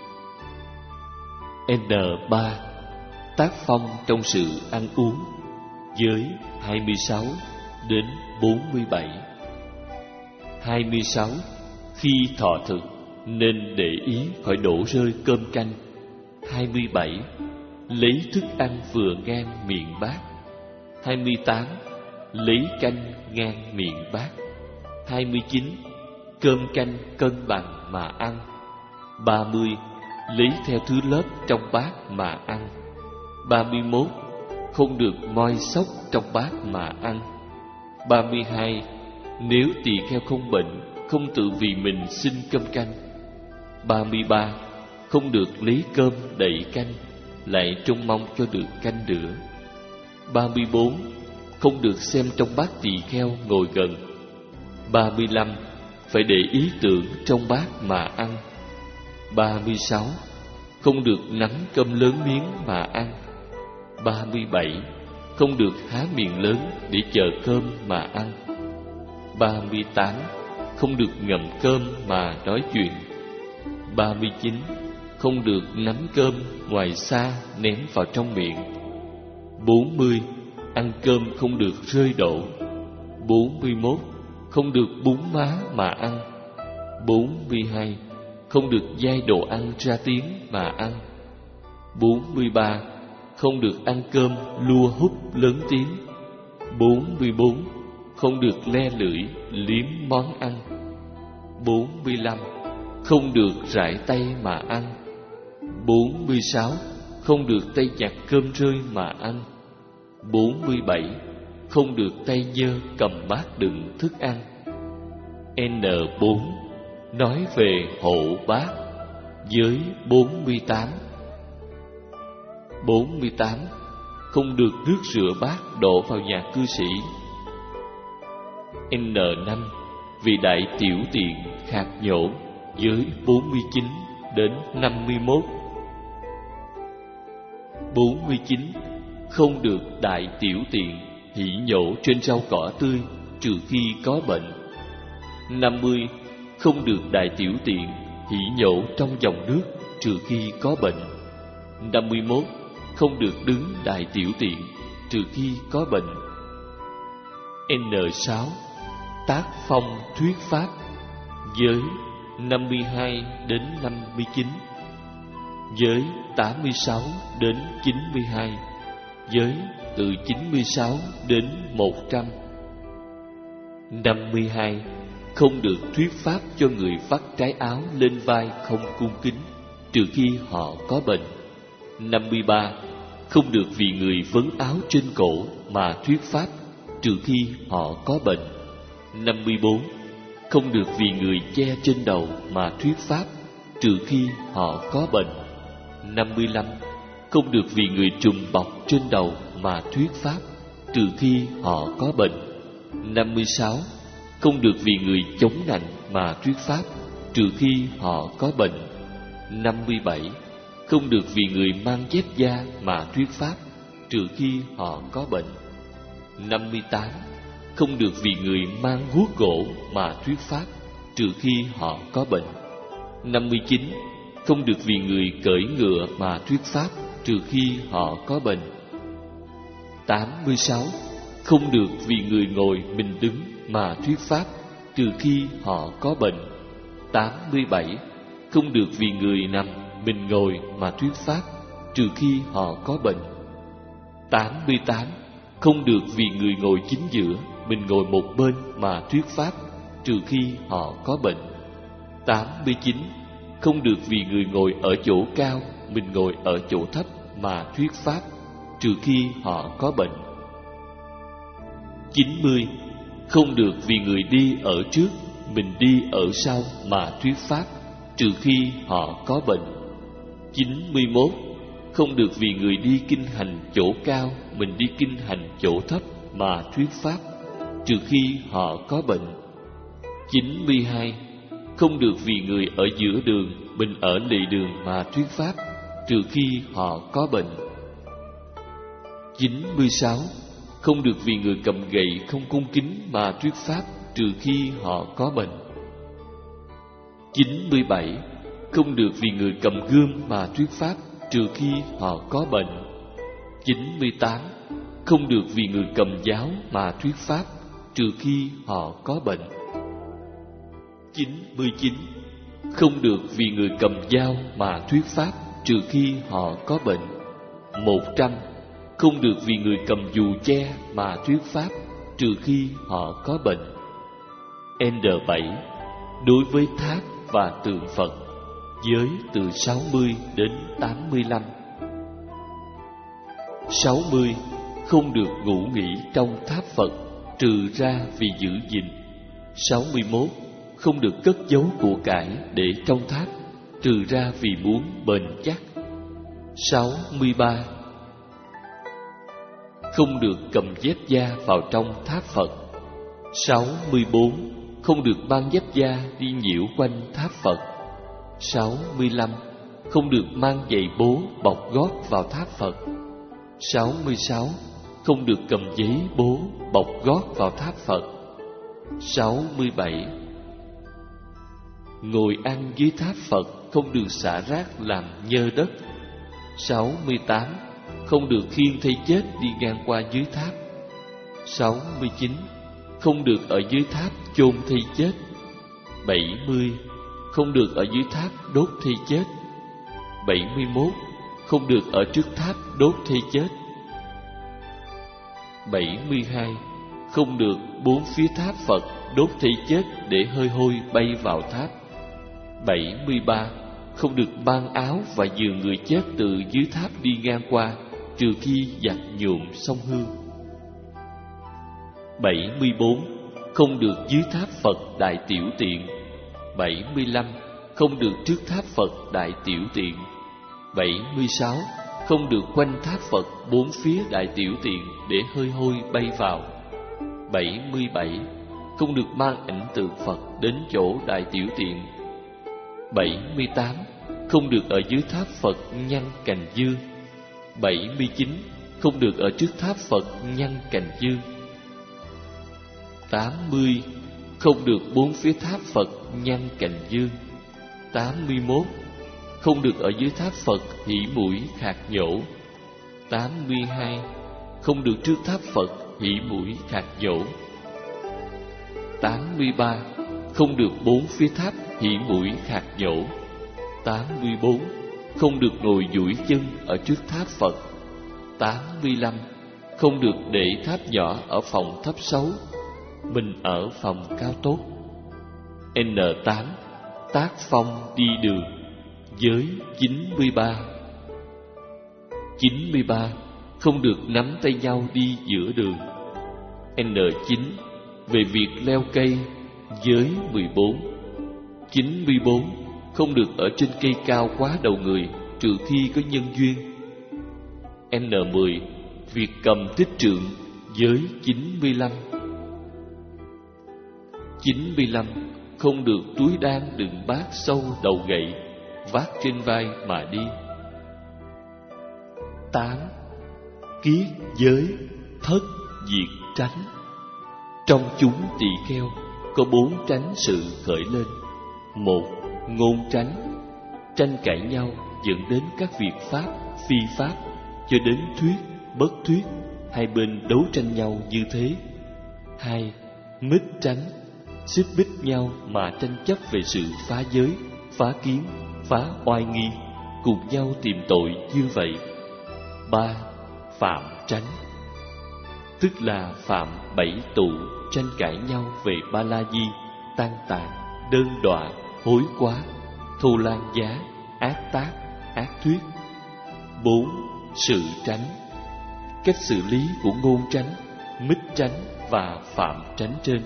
N ba, tác phong trong sự ăn uống, giới hai mươi sáu đến bốn mươi bảy. Hai mươi sáu, khi thọ thực nên để ý khỏi đổ rơi cơm canh. Hai mươi bảy, lấy thức ăn vừa ngang miệng bát. Hai mươi tám, lấy canh ngang miệng bát. Hai mươi chín, cơm canh cân bằng mà ăn. Ba mươi, lấy theo thứ lớp trong bát mà ăn. Ba mươi mốt, không được moi xốc trong bát mà ăn. Ba mươi hai, nếu tỳ kheo không bệnh, không tự vì mình xin cơm canh. Ba mươi ba, không được lấy cơm đậy canh, lại trông mong cho được canh nữa. Ba mươi bốn, không được xem trong bát tỳ kheo ngồi gần. Ba mươi lăm, phải để ý tưởng trong bát mà ăn. Ba mươi sáu, không được nắm cơm lớn miếng mà ăn. Ba mươi bảy, không được há miệng lớn để chờ cơm mà ăn. Ba mươi tám, không được ngậm cơm mà nói chuyện. Ba mươi chín, không được nắm cơm ngoài xa ném vào trong miệng. Bốn mươi, ăn cơm không được rơi đổ. Bốn mươi mốt, không được búng má mà ăn. Bốn mươi hai, không được dai đồ ăn ra tiếng mà ăn. Bốn mươi ba, không được ăn cơm lua húp lớn tiếng. Bốn mươi bốn, không được le lưỡi liếm món ăn. Bốn mươi lăm, không được rải tay mà ăn. Bốn mươi sáu, không được tay nhặt cơm rơi mà ăn. Bốn mươi bảy, không được tay nhơ cầm bát đựng thức ăn. N bốn, nói về hộ bát. Giới bốn mươi tám. Bốn mươi tám, không được nước rửa bát đổ vào nhà cư sĩ. N năm, vì đại tiểu tiện khạc nhổ. Giới bốn mươi chín đến năm mươi mốt. Bốn mươi chín, không được đại tiểu tiện hỉ nhổ trên rau cỏ tươi trừ khi có bệnh. Năm mươi, không được đại tiểu tiện hỉ nhổ trong dòng nước trừ khi có bệnh. Năm mươi mốt, không được đứng đại tiểu tiện trừ khi có bệnh. N sáu, tác phong thuyết pháp. Giới năm mươi hai đến năm mươi chín. Giới tám mươi sáu đến chín mươi hai. Giới từ chín mươi sáu đến một trăm. Năm mươi hai, không được thuyết pháp cho người vắt trái áo lên vai không cung kính trừ khi họ có bệnh. Năm mươi ba, không được vì người vấn áo trên cổ mà thuyết pháp trừ khi họ có bệnh. Năm mươi bốn, không được vì người che trên đầu mà thuyết pháp trừ khi họ có bệnh. Năm mươi lăm, không được vì người trùm bọc trên đầu mà thuyết pháp trừ khi họ có bệnh. Năm mươi sáu, không được vì người chống nạnh mà thuyết pháp trừ khi họ có bệnh. Năm mươi bảy, không được vì người mang dép da mà thuyết pháp trừ khi họ có bệnh. Năm mươi tám, không được vì người mang guốc gỗ mà thuyết pháp trừ khi họ có bệnh. Năm mươi chín, không được vì người cưỡi ngựa mà thuyết pháp trừ khi họ có bệnh. Tám mươi sáu, không được vì người ngồi mình đứng mà thuyết pháp trừ khi họ có bệnh. Tám mươi bảy, không được vì người nằm mình ngồi mà thuyết pháp trừ khi họ có bệnh. Tám mươi tám, không được vì người ngồi chính giữa mình ngồi một bên mà thuyết pháp trừ khi họ có bệnh. Tám mươi chín, không được vì người ngồi ở chỗ cao mình ngồi ở chỗ thấp mà thuyết pháp trừ khi họ có bệnh. Chín mươi, không được vì người đi ở trước mình đi ở sau mà thuyết pháp trừ khi họ có bệnh. Chín mươi mốt, không được vì người đi kinh hành chỗ cao mình đi kinh hành chỗ thấp mà thuyết pháp trừ khi họ có bệnh. Chín mươi hai, không được vì người ở giữa đường mình ở lề đường mà thuyết pháp trừ khi họ có bệnh. Chín mươi sáu, không được vì người cầm gậy không cung kính mà thuyết pháp trừ khi họ có bệnh. Chín mươi bảy, không được vì người cầm gươm mà thuyết pháp trừ khi họ có bệnh. Chín mươi tám, không được vì người cầm giáo mà thuyết pháp trừ khi họ có bệnh. Chín mươi chín, không được vì người cầm dao mà thuyết pháp trừ khi họ có bệnh. Một trăm, không được vì người cầm dù che mà thuyết pháp trừ khi họ có bệnh. N bảy, đối với tháp và tượng Phật. Giới từ sáu mươi đến tám mươi lăm. Sáu mươi, không được ngủ nghỉ trong tháp Phật trừ ra vì giữ gìn. Sáu mươi mốt, không được cất giấu của cải để trong tháp trừ ra vì muốn bền chắc. Sáu mươi ba, không được cầm dép da vào trong tháp Phật. Sáu mươi bốn, không được mang dép da đi nhiễu quanh tháp Phật. Sáu mươi lăm, không được mang giày bố bọc gót vào tháp Phật. sáu mươi sáu. Không được cầm giấy bố bọc gót vào tháp Phật. sáu mươi bảy. Ngồi ăn dưới tháp Phật không được xả rác làm nhơ đất. sáu mươi tám. Không được khiêng thây chết đi ngang qua dưới tháp. sáu mươi chín. Không được ở dưới tháp chôn thây chết. bảy mươi. Không được ở dưới tháp đốt thây chết. bảy mươi mốt. Không được ở trước tháp đốt thây chết. bảy mươi hai. Không được bốn phía tháp Phật đốt thây chết để hơi hôi bay vào tháp. bảy mươi ba. Không được mang áo và giường người chết từ dưới tháp đi ngang qua, trừ khi giặt nhuộm xong hương. bảy mươi bốn. Không được dưới tháp Phật đại tiểu tiện. bảy mươi lăm. Không được trước tháp Phật đại tiểu tiện. bảy mươi sáu. Không được quanh tháp Phật bốn phía đại tiểu tiện để hơi hôi bay vào. bảy mươi bảy. Không được mang ảnh tượng Phật đến chỗ đại tiểu tiện. bảy mươi tám. Không được ở dưới tháp Phật nhăn cành dương. bảy mươi chín. Không được ở trước tháp Phật nhăn cành dương. tám mươi. Không được bốn phía tháp Phật nhăn cành dương. tám mươi mốt. Không được ở dưới tháp Phật hỉ mũi khạc nhổ. tám mươi hai. Không được trước tháp Phật hỉ mũi khạc nhổ. tám mươi ba. Không được bốn phía tháp hỉ mũi khạc nhổ. tám mươi bốn. Không được ngồi duỗi chân ở trước tháp Phật. tám mươi lăm. Không được để tháp nhỏ ở phòng thấp xấu, mình ở phòng cao tốt. N tám. Tác phong đi đường. Giới chín mươi ba. chín mươi ba. Không được nắm tay nhau đi giữa đường. N chín. Về việc leo cây. Giới mười bốn. chín mươi bốn. Không được ở trên cây cao quá đầu người, trừ khi có nhân duyên. N mười. Việc cầm tích trượng. Giới chín mươi lăm. chín mươi lăm. Không được túi đan đựng bát sâu đầu gậy, vác trên vai mà đi. tám. Kiết giới, thất diệt tránh. Trong chúng tỳ kheo có bốn tránh sự khởi lên. Một. Ngôn tránh. Tranh cãi nhau dẫn đến các việc pháp, phi pháp, cho đến thuyết, bất thuyết, hai bên đấu tranh nhau như thế. Hai. Mít tránh. Xích bích nhau mà tranh chấp về sự phá giới, phá kiến, phá oai nghi, cùng nhau tìm tội như vậy. Ba. Phạm tránh. Tức là phạm bảy tụ tranh cãi nhau về ba la di, tan tàn, đơn đọa, hối quá, thù lan giá, ác tác, ác thuyết. Bốn. Sự tránh. Cách xử lý của ngôn tránh, mít tránh và phạm tránh trên.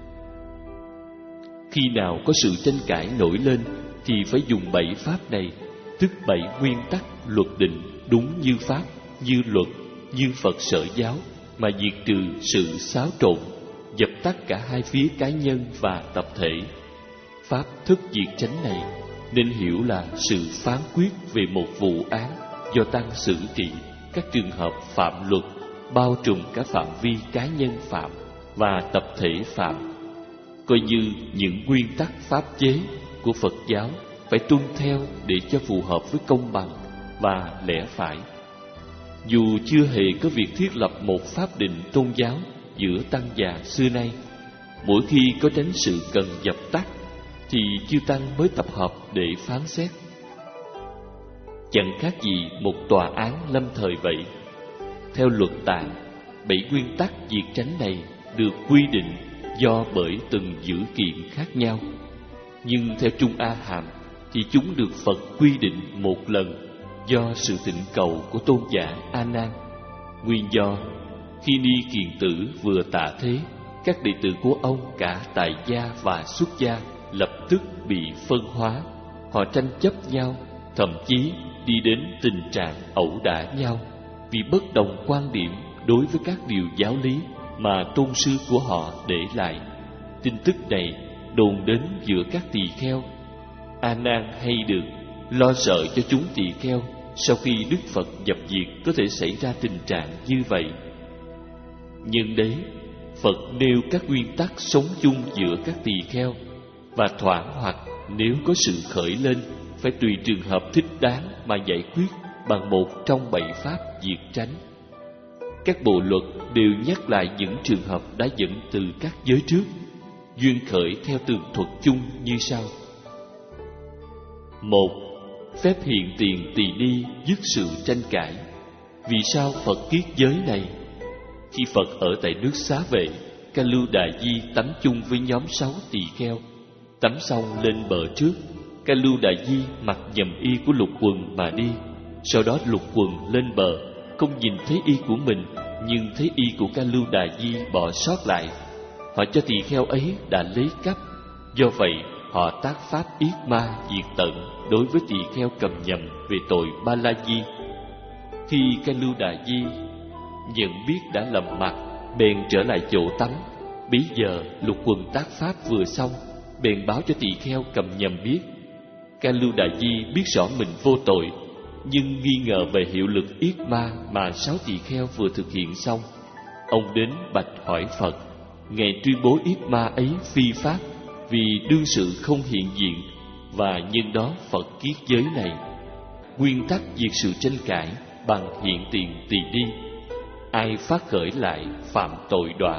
Khi nào có sự tranh cãi nổi lên thì phải dùng bảy pháp này, tức bảy nguyên tắc luật định đúng như pháp, như luật, như Phật sở giáo, mà diệt trừ sự xáo trộn, dập tắt cả hai phía cá nhân và tập thể. Pháp thức diệt chánh này nên hiểu là sự phán quyết về một vụ án do tăng xử trị các trường hợp phạm luật, bao trùm cả phạm vi cá nhân phạm và tập thể phạm, coi như những nguyên tắc pháp chế của Phật giáo phải tuân theo để cho phù hợp với công bằng và lẽ phải. Dù chưa hề có việc thiết lập một pháp định tôn giáo giữa tăng già xưa nay, mỗi khi có tránh sự cần dập tắt thì chư tăng mới tập hợp để phán xét. Chẳng khác gì một tòa án lâm thời vậy. Theo luật Tạng, bảy nguyên tắc diệt chánh này được quy định do bởi từng dữ kiện khác nhau, nhưng theo Trung A Hàm thì chúng được Phật quy định một lần do sự thỉnh cầu của tôn giả A Nan. Nguyên do khi Ni Kiền Tử vừa tạ thế, các đệ tử của ông cả tại gia và xuất gia lập tức bị phân hóa, họ tranh chấp nhau, thậm chí đi đến tình trạng ẩu đả nhau vì bất đồng quan điểm đối với các điều giáo lý mà tôn sư của họ để lại. Tin tức này đồn đến giữa các tỳ kheo. A Nan hay được, lo sợ cho chúng tỳ kheo sau khi Đức Phật nhập diệt có thể xảy ra tình trạng như vậy. Nhưng đấy, Phật nêu các nguyên tắc sống chung giữa các tỳ kheo, và thoảng hoặc nếu có sự khởi lên, phải tùy trường hợp thích đáng mà giải quyết bằng một trong bảy pháp diệt tránh. Các bộ luật đều nhắc lại những trường hợp đã dẫn từ các giới trước. Duyên khởi theo tường thuật chung như sau. Một, phép hiện tiền tỳ ni dứt sự tranh cãi. Vì sao Phật kiết giới này? Khi Phật ở tại nước Xá Vệ, Ca Lưu Đà Di tắm chung với nhóm sáu tỳ kheo. Tắm xong lên bờ trước, Ca Lưu Đà Di mặc nhầm y của Lục Quần mà đi. Sau đó Lục Quần lên bờ, không nhìn thấy y của mình, nhưng thấy y của Ca Lưu Đà Di bỏ sót lại. Họ cho tỳ kheo ấy đã lấy cắp. Do vậy họ tác pháp yết ma diệt tận đối với tỳ kheo cầm nhầm về tội Ba La Di. Khi Ca Lưu Đà Di nhận biết đã lầm mặt, bèn trở lại chỗ tắm. Bấy giờ Lục Quần tác pháp vừa xong, bèn báo cho tỳ kheo cầm nhầm biết. Ca Lưu Đà Di biết rõ mình vô tội, nhưng nghi ngờ về hiệu lực yết ma mà sáu tỳ kheo vừa thực hiện xong. Ông đến bạch hỏi Phật. Ngài tuyên bố yết ma ấy phi pháp, vì đương sự không hiện diện, và nhân đó Phật kiết giới này. Nguyên tắc diệt sự tranh cãi bằng hiện tiền tỳ ni. Ai phát khởi lại phạm tội đọa.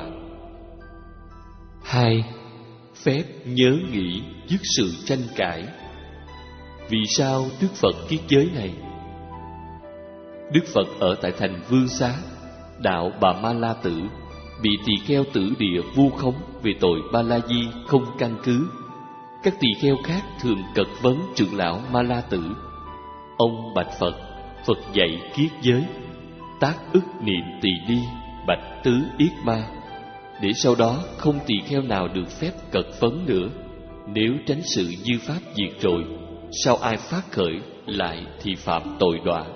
Hai, phép nhớ nghĩ dứt sự tranh cãi. Vì sao Đức Phật kiết giới này? Đức Phật ở tại thành Vương Xá, đạo Bà Ma La Tử, bị tỳ kheo tử địa vu khống về tội Ba La Di không căn cứ. Các tỳ kheo khác thường cật vấn trưởng lão Ma La Tử. Ông bạch Phật. Phật dạy kiết giới, tác ức niệm tỳ ni, bạch tứ yết ma, để sau đó không tỳ kheo nào được phép cật vấn nữa. Nếu tránh sự như pháp diệt rồi, sao ai phát khởi lại thì phạm tội đọa.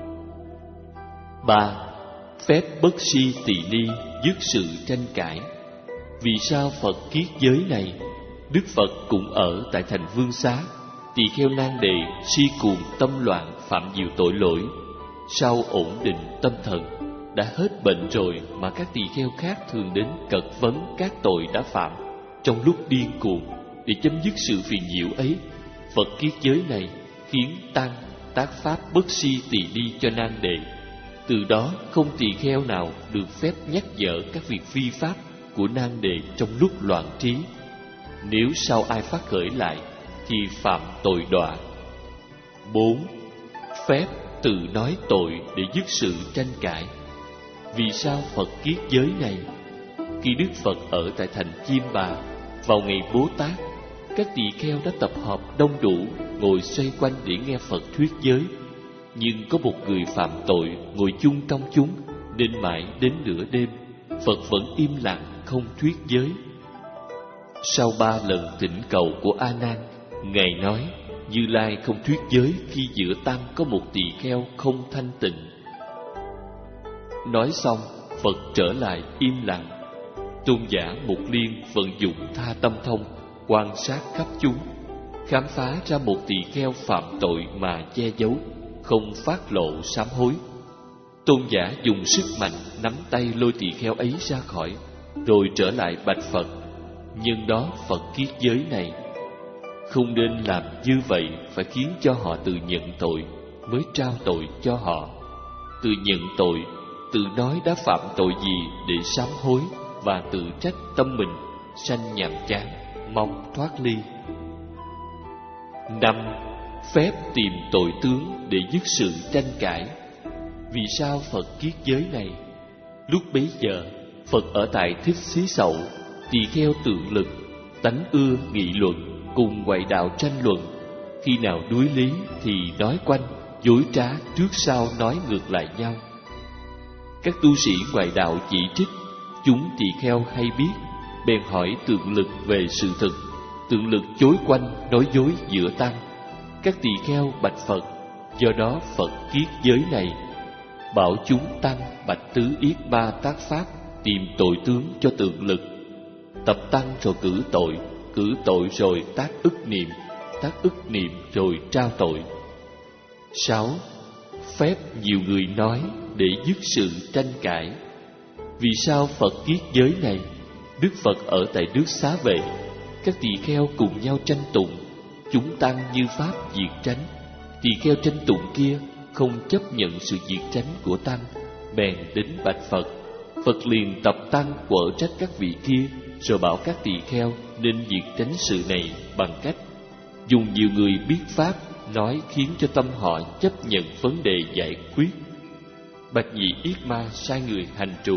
Ba, phép bất si tỳ ni dứt sự tranh cãi. Vì sao Phật kiết giới này? Đức Phật cũng ở tại thành Vương Xá. Tỳ kheo nan đề si cuồng tâm loạn phạm nhiều tội lỗi. Sau ổn định tâm thần, đã hết bệnh rồi mà các tỳ kheo khác thường đến cật vấn các tội đã phạm trong lúc điên cuồng để chấm dứt sự phiền nhiễu ấy. Phật kiết giới này khiến tăng tác pháp bất si tỳ ni cho nan đề. Từ đó không tỳ kheo nào được phép nhắc nhở các việc phi pháp của nan đề trong lúc loạn trí. Nếu sau ai phát khởi lại thì phạm tội đọa. Bốn, phép tự nói tội để dứt sự tranh cãi. Vì sao Phật kiết giới này? Khi Đức Phật ở tại thành Chiêm Bà, vào ngày Bố Tát, các tỳ kheo đã tập hợp đông đủ, ngồi xoay quanh để nghe Phật thuyết giới. Nhưng có một người phạm tội ngồi chung trong chúng, nên mãi đến nửa đêm, Phật vẫn im lặng không thuyết giới. Sau ba lần thỉnh cầu của A Nan, Ngài nói Như Lai không thuyết giới khi giữa tăng có một tỳ kheo không thanh tịnh. Nói xong, Phật trở lại im lặng. Tôn giả Mục Liên vận dụng tha tâm thông, quan sát khắp chúng, khám phá ra một tỳ kheo phạm tội mà che giấu, không phát lộ sám hối. Tôn giả dùng sức mạnh nắm tay lôi tỳ kheo ấy ra khỏi, rồi trở lại bạch Phật. Nhưng đó Phật kiết giới này, không nên làm như vậy, phải khiến cho họ tự nhận tội mới trao tội cho họ. Tự nhận tội, tự nói đã phạm tội gì để sám hối, và tự trách tâm mình sanh nhàm chán, mong thoát ly. Năm, phép tìm tội tướng để dứt sự tranh cãi. Vì sao Phật kiết giới này? Lúc bấy giờ, Phật ở tại Thích Xí Sậu, tỳ kheo tượng lực, tánh ưa nghị luận, cùng ngoại đạo tranh luận. Khi nào đuối lý thì nói quanh, dối trá trước sau nói ngược lại nhau. Các tu sĩ ngoại đạo chỉ trích, chúng tỳ kheo hay biết, bèn hỏi tượng lực về sự thực. Tượng lực chối quanh nói dối giữa tăng. Các tỳ kheo bạch Phật. Do đó Phật kiết giới này, bảo chúng tăng bạch tứ yết ma tác pháp, tìm tội tướng cho tượng lực. Tập tăng rồi cử tội, cử tội rồi tác ức niệm, tác ức niệm rồi trao tội. Sáu, phép nhiều người nói để dứt sự tranh cãi. Vì sao Phật kiết giới này, Đức Phật ở tại nước Xá Vệ, các tỳ kheo cùng nhau tranh tụng, chúng tăng như pháp diệt tránh. Tỳ kheo tranh tụng kia không chấp nhận sự diệt tránh của tăng, bèn đến bạch Phật. Phật liền tập tăng quở trách các vị kia, rồi bảo các tỳ kheo nên diệt tránh sự này bằng cách dùng nhiều người biết pháp nói, khiến cho tâm họ chấp nhận vấn đề giải quyết. Bạch Nhị Yết Ma sai người hành trụ.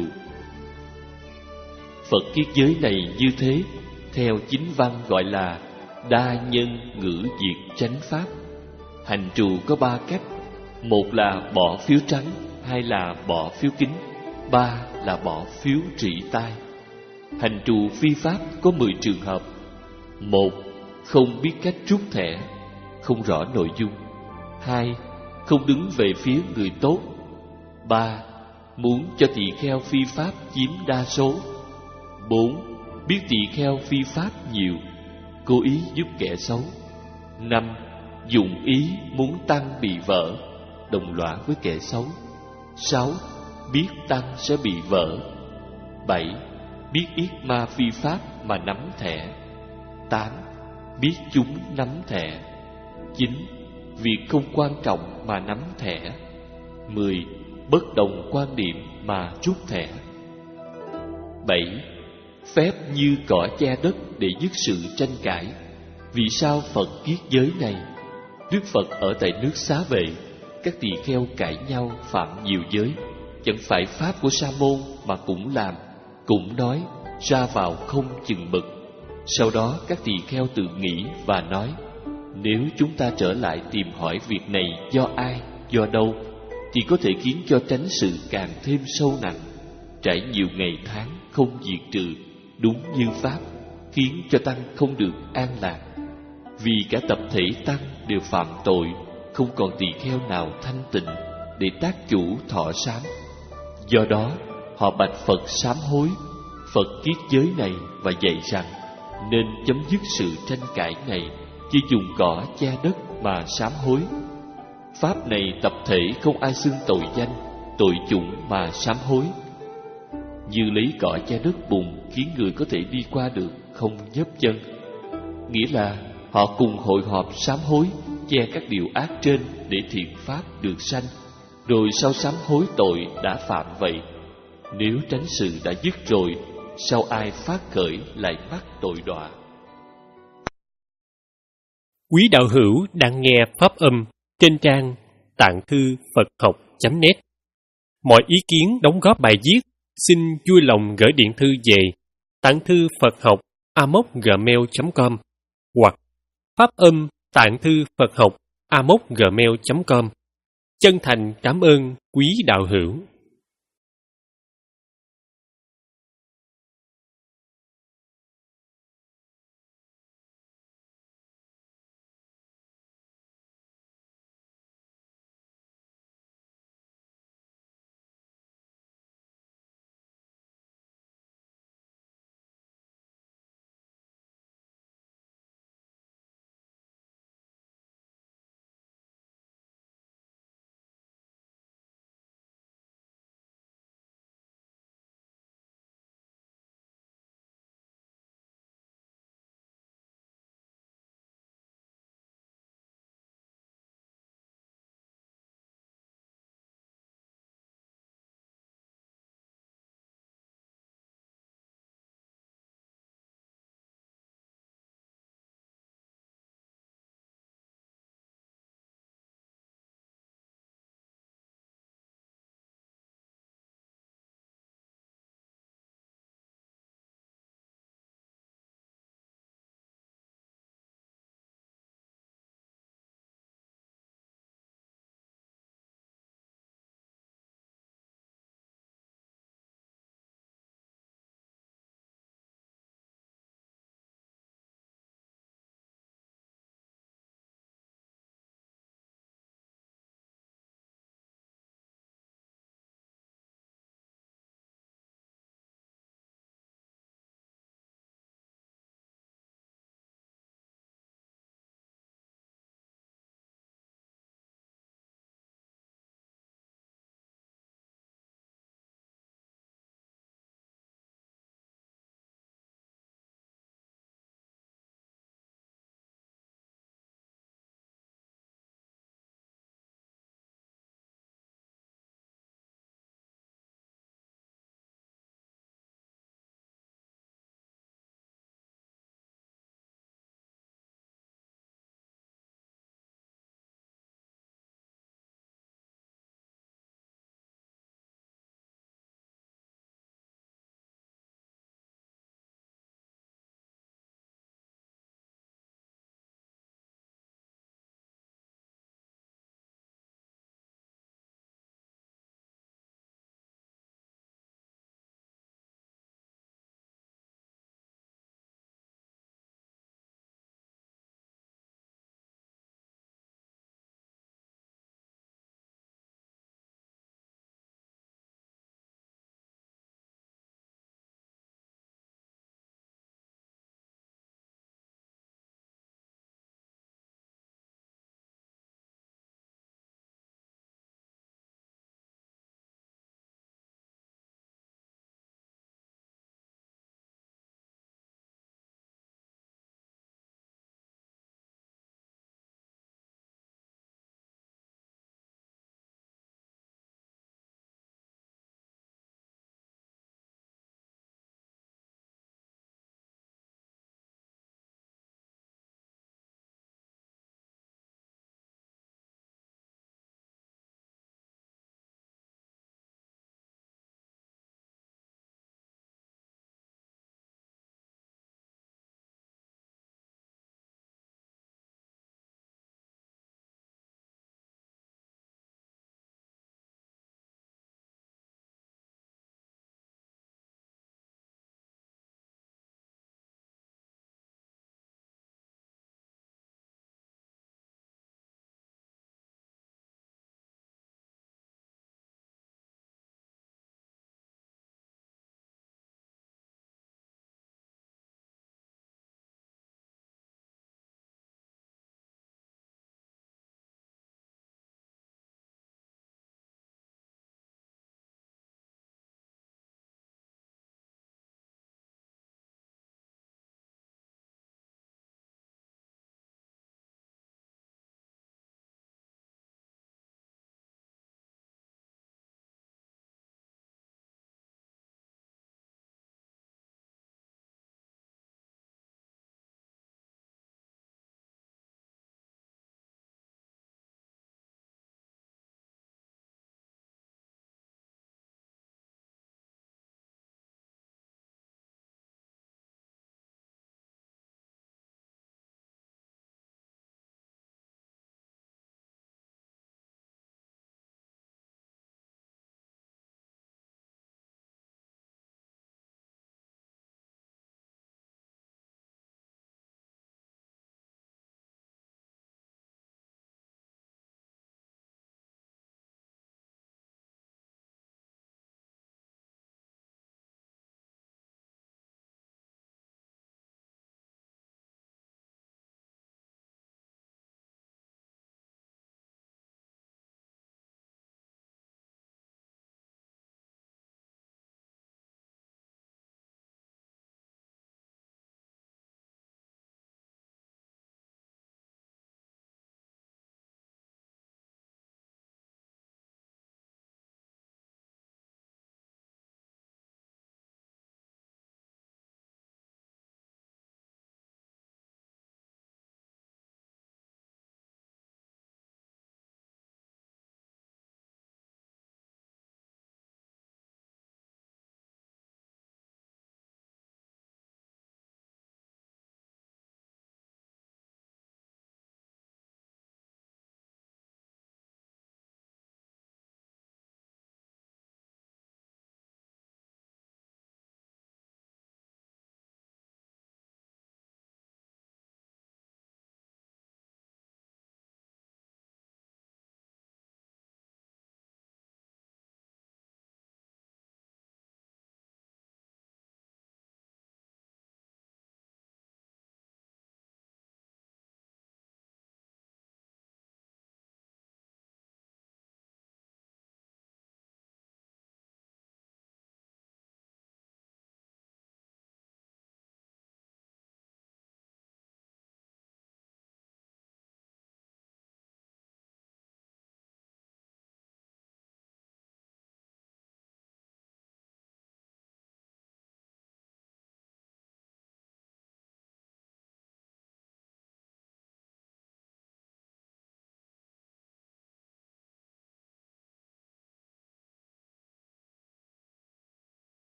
Phật kiết giới này như thế, theo chính văn gọi là đa nhân ngữ diệt chánh pháp. Hành trù có ba cách: một là bỏ phiếu trắng, hai là bỏ phiếu kính, ba là bỏ phiếu trị tai. Hành trù phi pháp có mười trường hợp: một, không biết cách rút thẻ, không rõ nội dung; hai, không đứng về phía người tốt; ba, muốn cho tỳ kheo phi pháp chiếm đa số; bốn, biết tỳ kheo phi pháp nhiều, cố ý giúp kẻ xấu; năm, dụng ý muốn tăng bị vỡ, đồng lõa với kẻ xấu; sáu, biết tăng sẽ bị vỡ; bảy, biết yết ma phi pháp mà nắm thẻ; tám, biết chúng nắm thẻ; chín, việc không quan trọng mà nắm thẻ; mười, bất đồng quan điểm mà rút thẻ. Bảy, phép như cỏ che đất để dứt sự tranh cãi. Vì sao Phật kiết giới này, Đức Phật ở tại nước Xá Vệ, các tỳ kheo cãi nhau phạm nhiều giới, chẳng phải pháp của Sa môn mà cũng làm, cũng nói, ra vào không chừng mực. Sau đó các tỳ kheo tự nghĩ và nói: nếu chúng ta trở lại tìm hỏi việc này do ai, do đâu, thì có thể khiến cho tránh sự càng thêm sâu nặng, trải nhiều ngày tháng không diệt trừ đúng như pháp, khiến cho tăng không được an lạc. Vì cả tập thể tăng đều phạm tội, không còn tỳ kheo nào thanh tịnh để tác chủ thọ sám. Do đó họ bạch Phật sám hối Phật kiết giới này và dạy rằng nên chấm dứt sự tranh cãi này, chỉ dùng cỏ che đất mà sám hối. Pháp này tập thể không ai xưng tội danh, tội chủng mà sám hối. Như lấy cỏ che đất bùn khiến người có thể đi qua được không nhấp chân, nghĩa là họ cùng hội họp sám hối, che các điều ác trên để thiện pháp được sanh, rồi sau sám hối tội đã phạm vậy. Nếu tránh sự đã dứt rồi, sao ai phát khởi lại mắc tội đọa? Quý đạo hữu đang nghe pháp âm trên trang tạng thư Phật học chấm net. Mọi ý kiến đóng góp bài viết xin vui lòng gửi điện thư về tạng thư Phật học a m o c gmail chấm com hoặc pháp âm tạng thư Phật học a m o c gmail chấm com. Chân thành cảm ơn quý đạo hữu.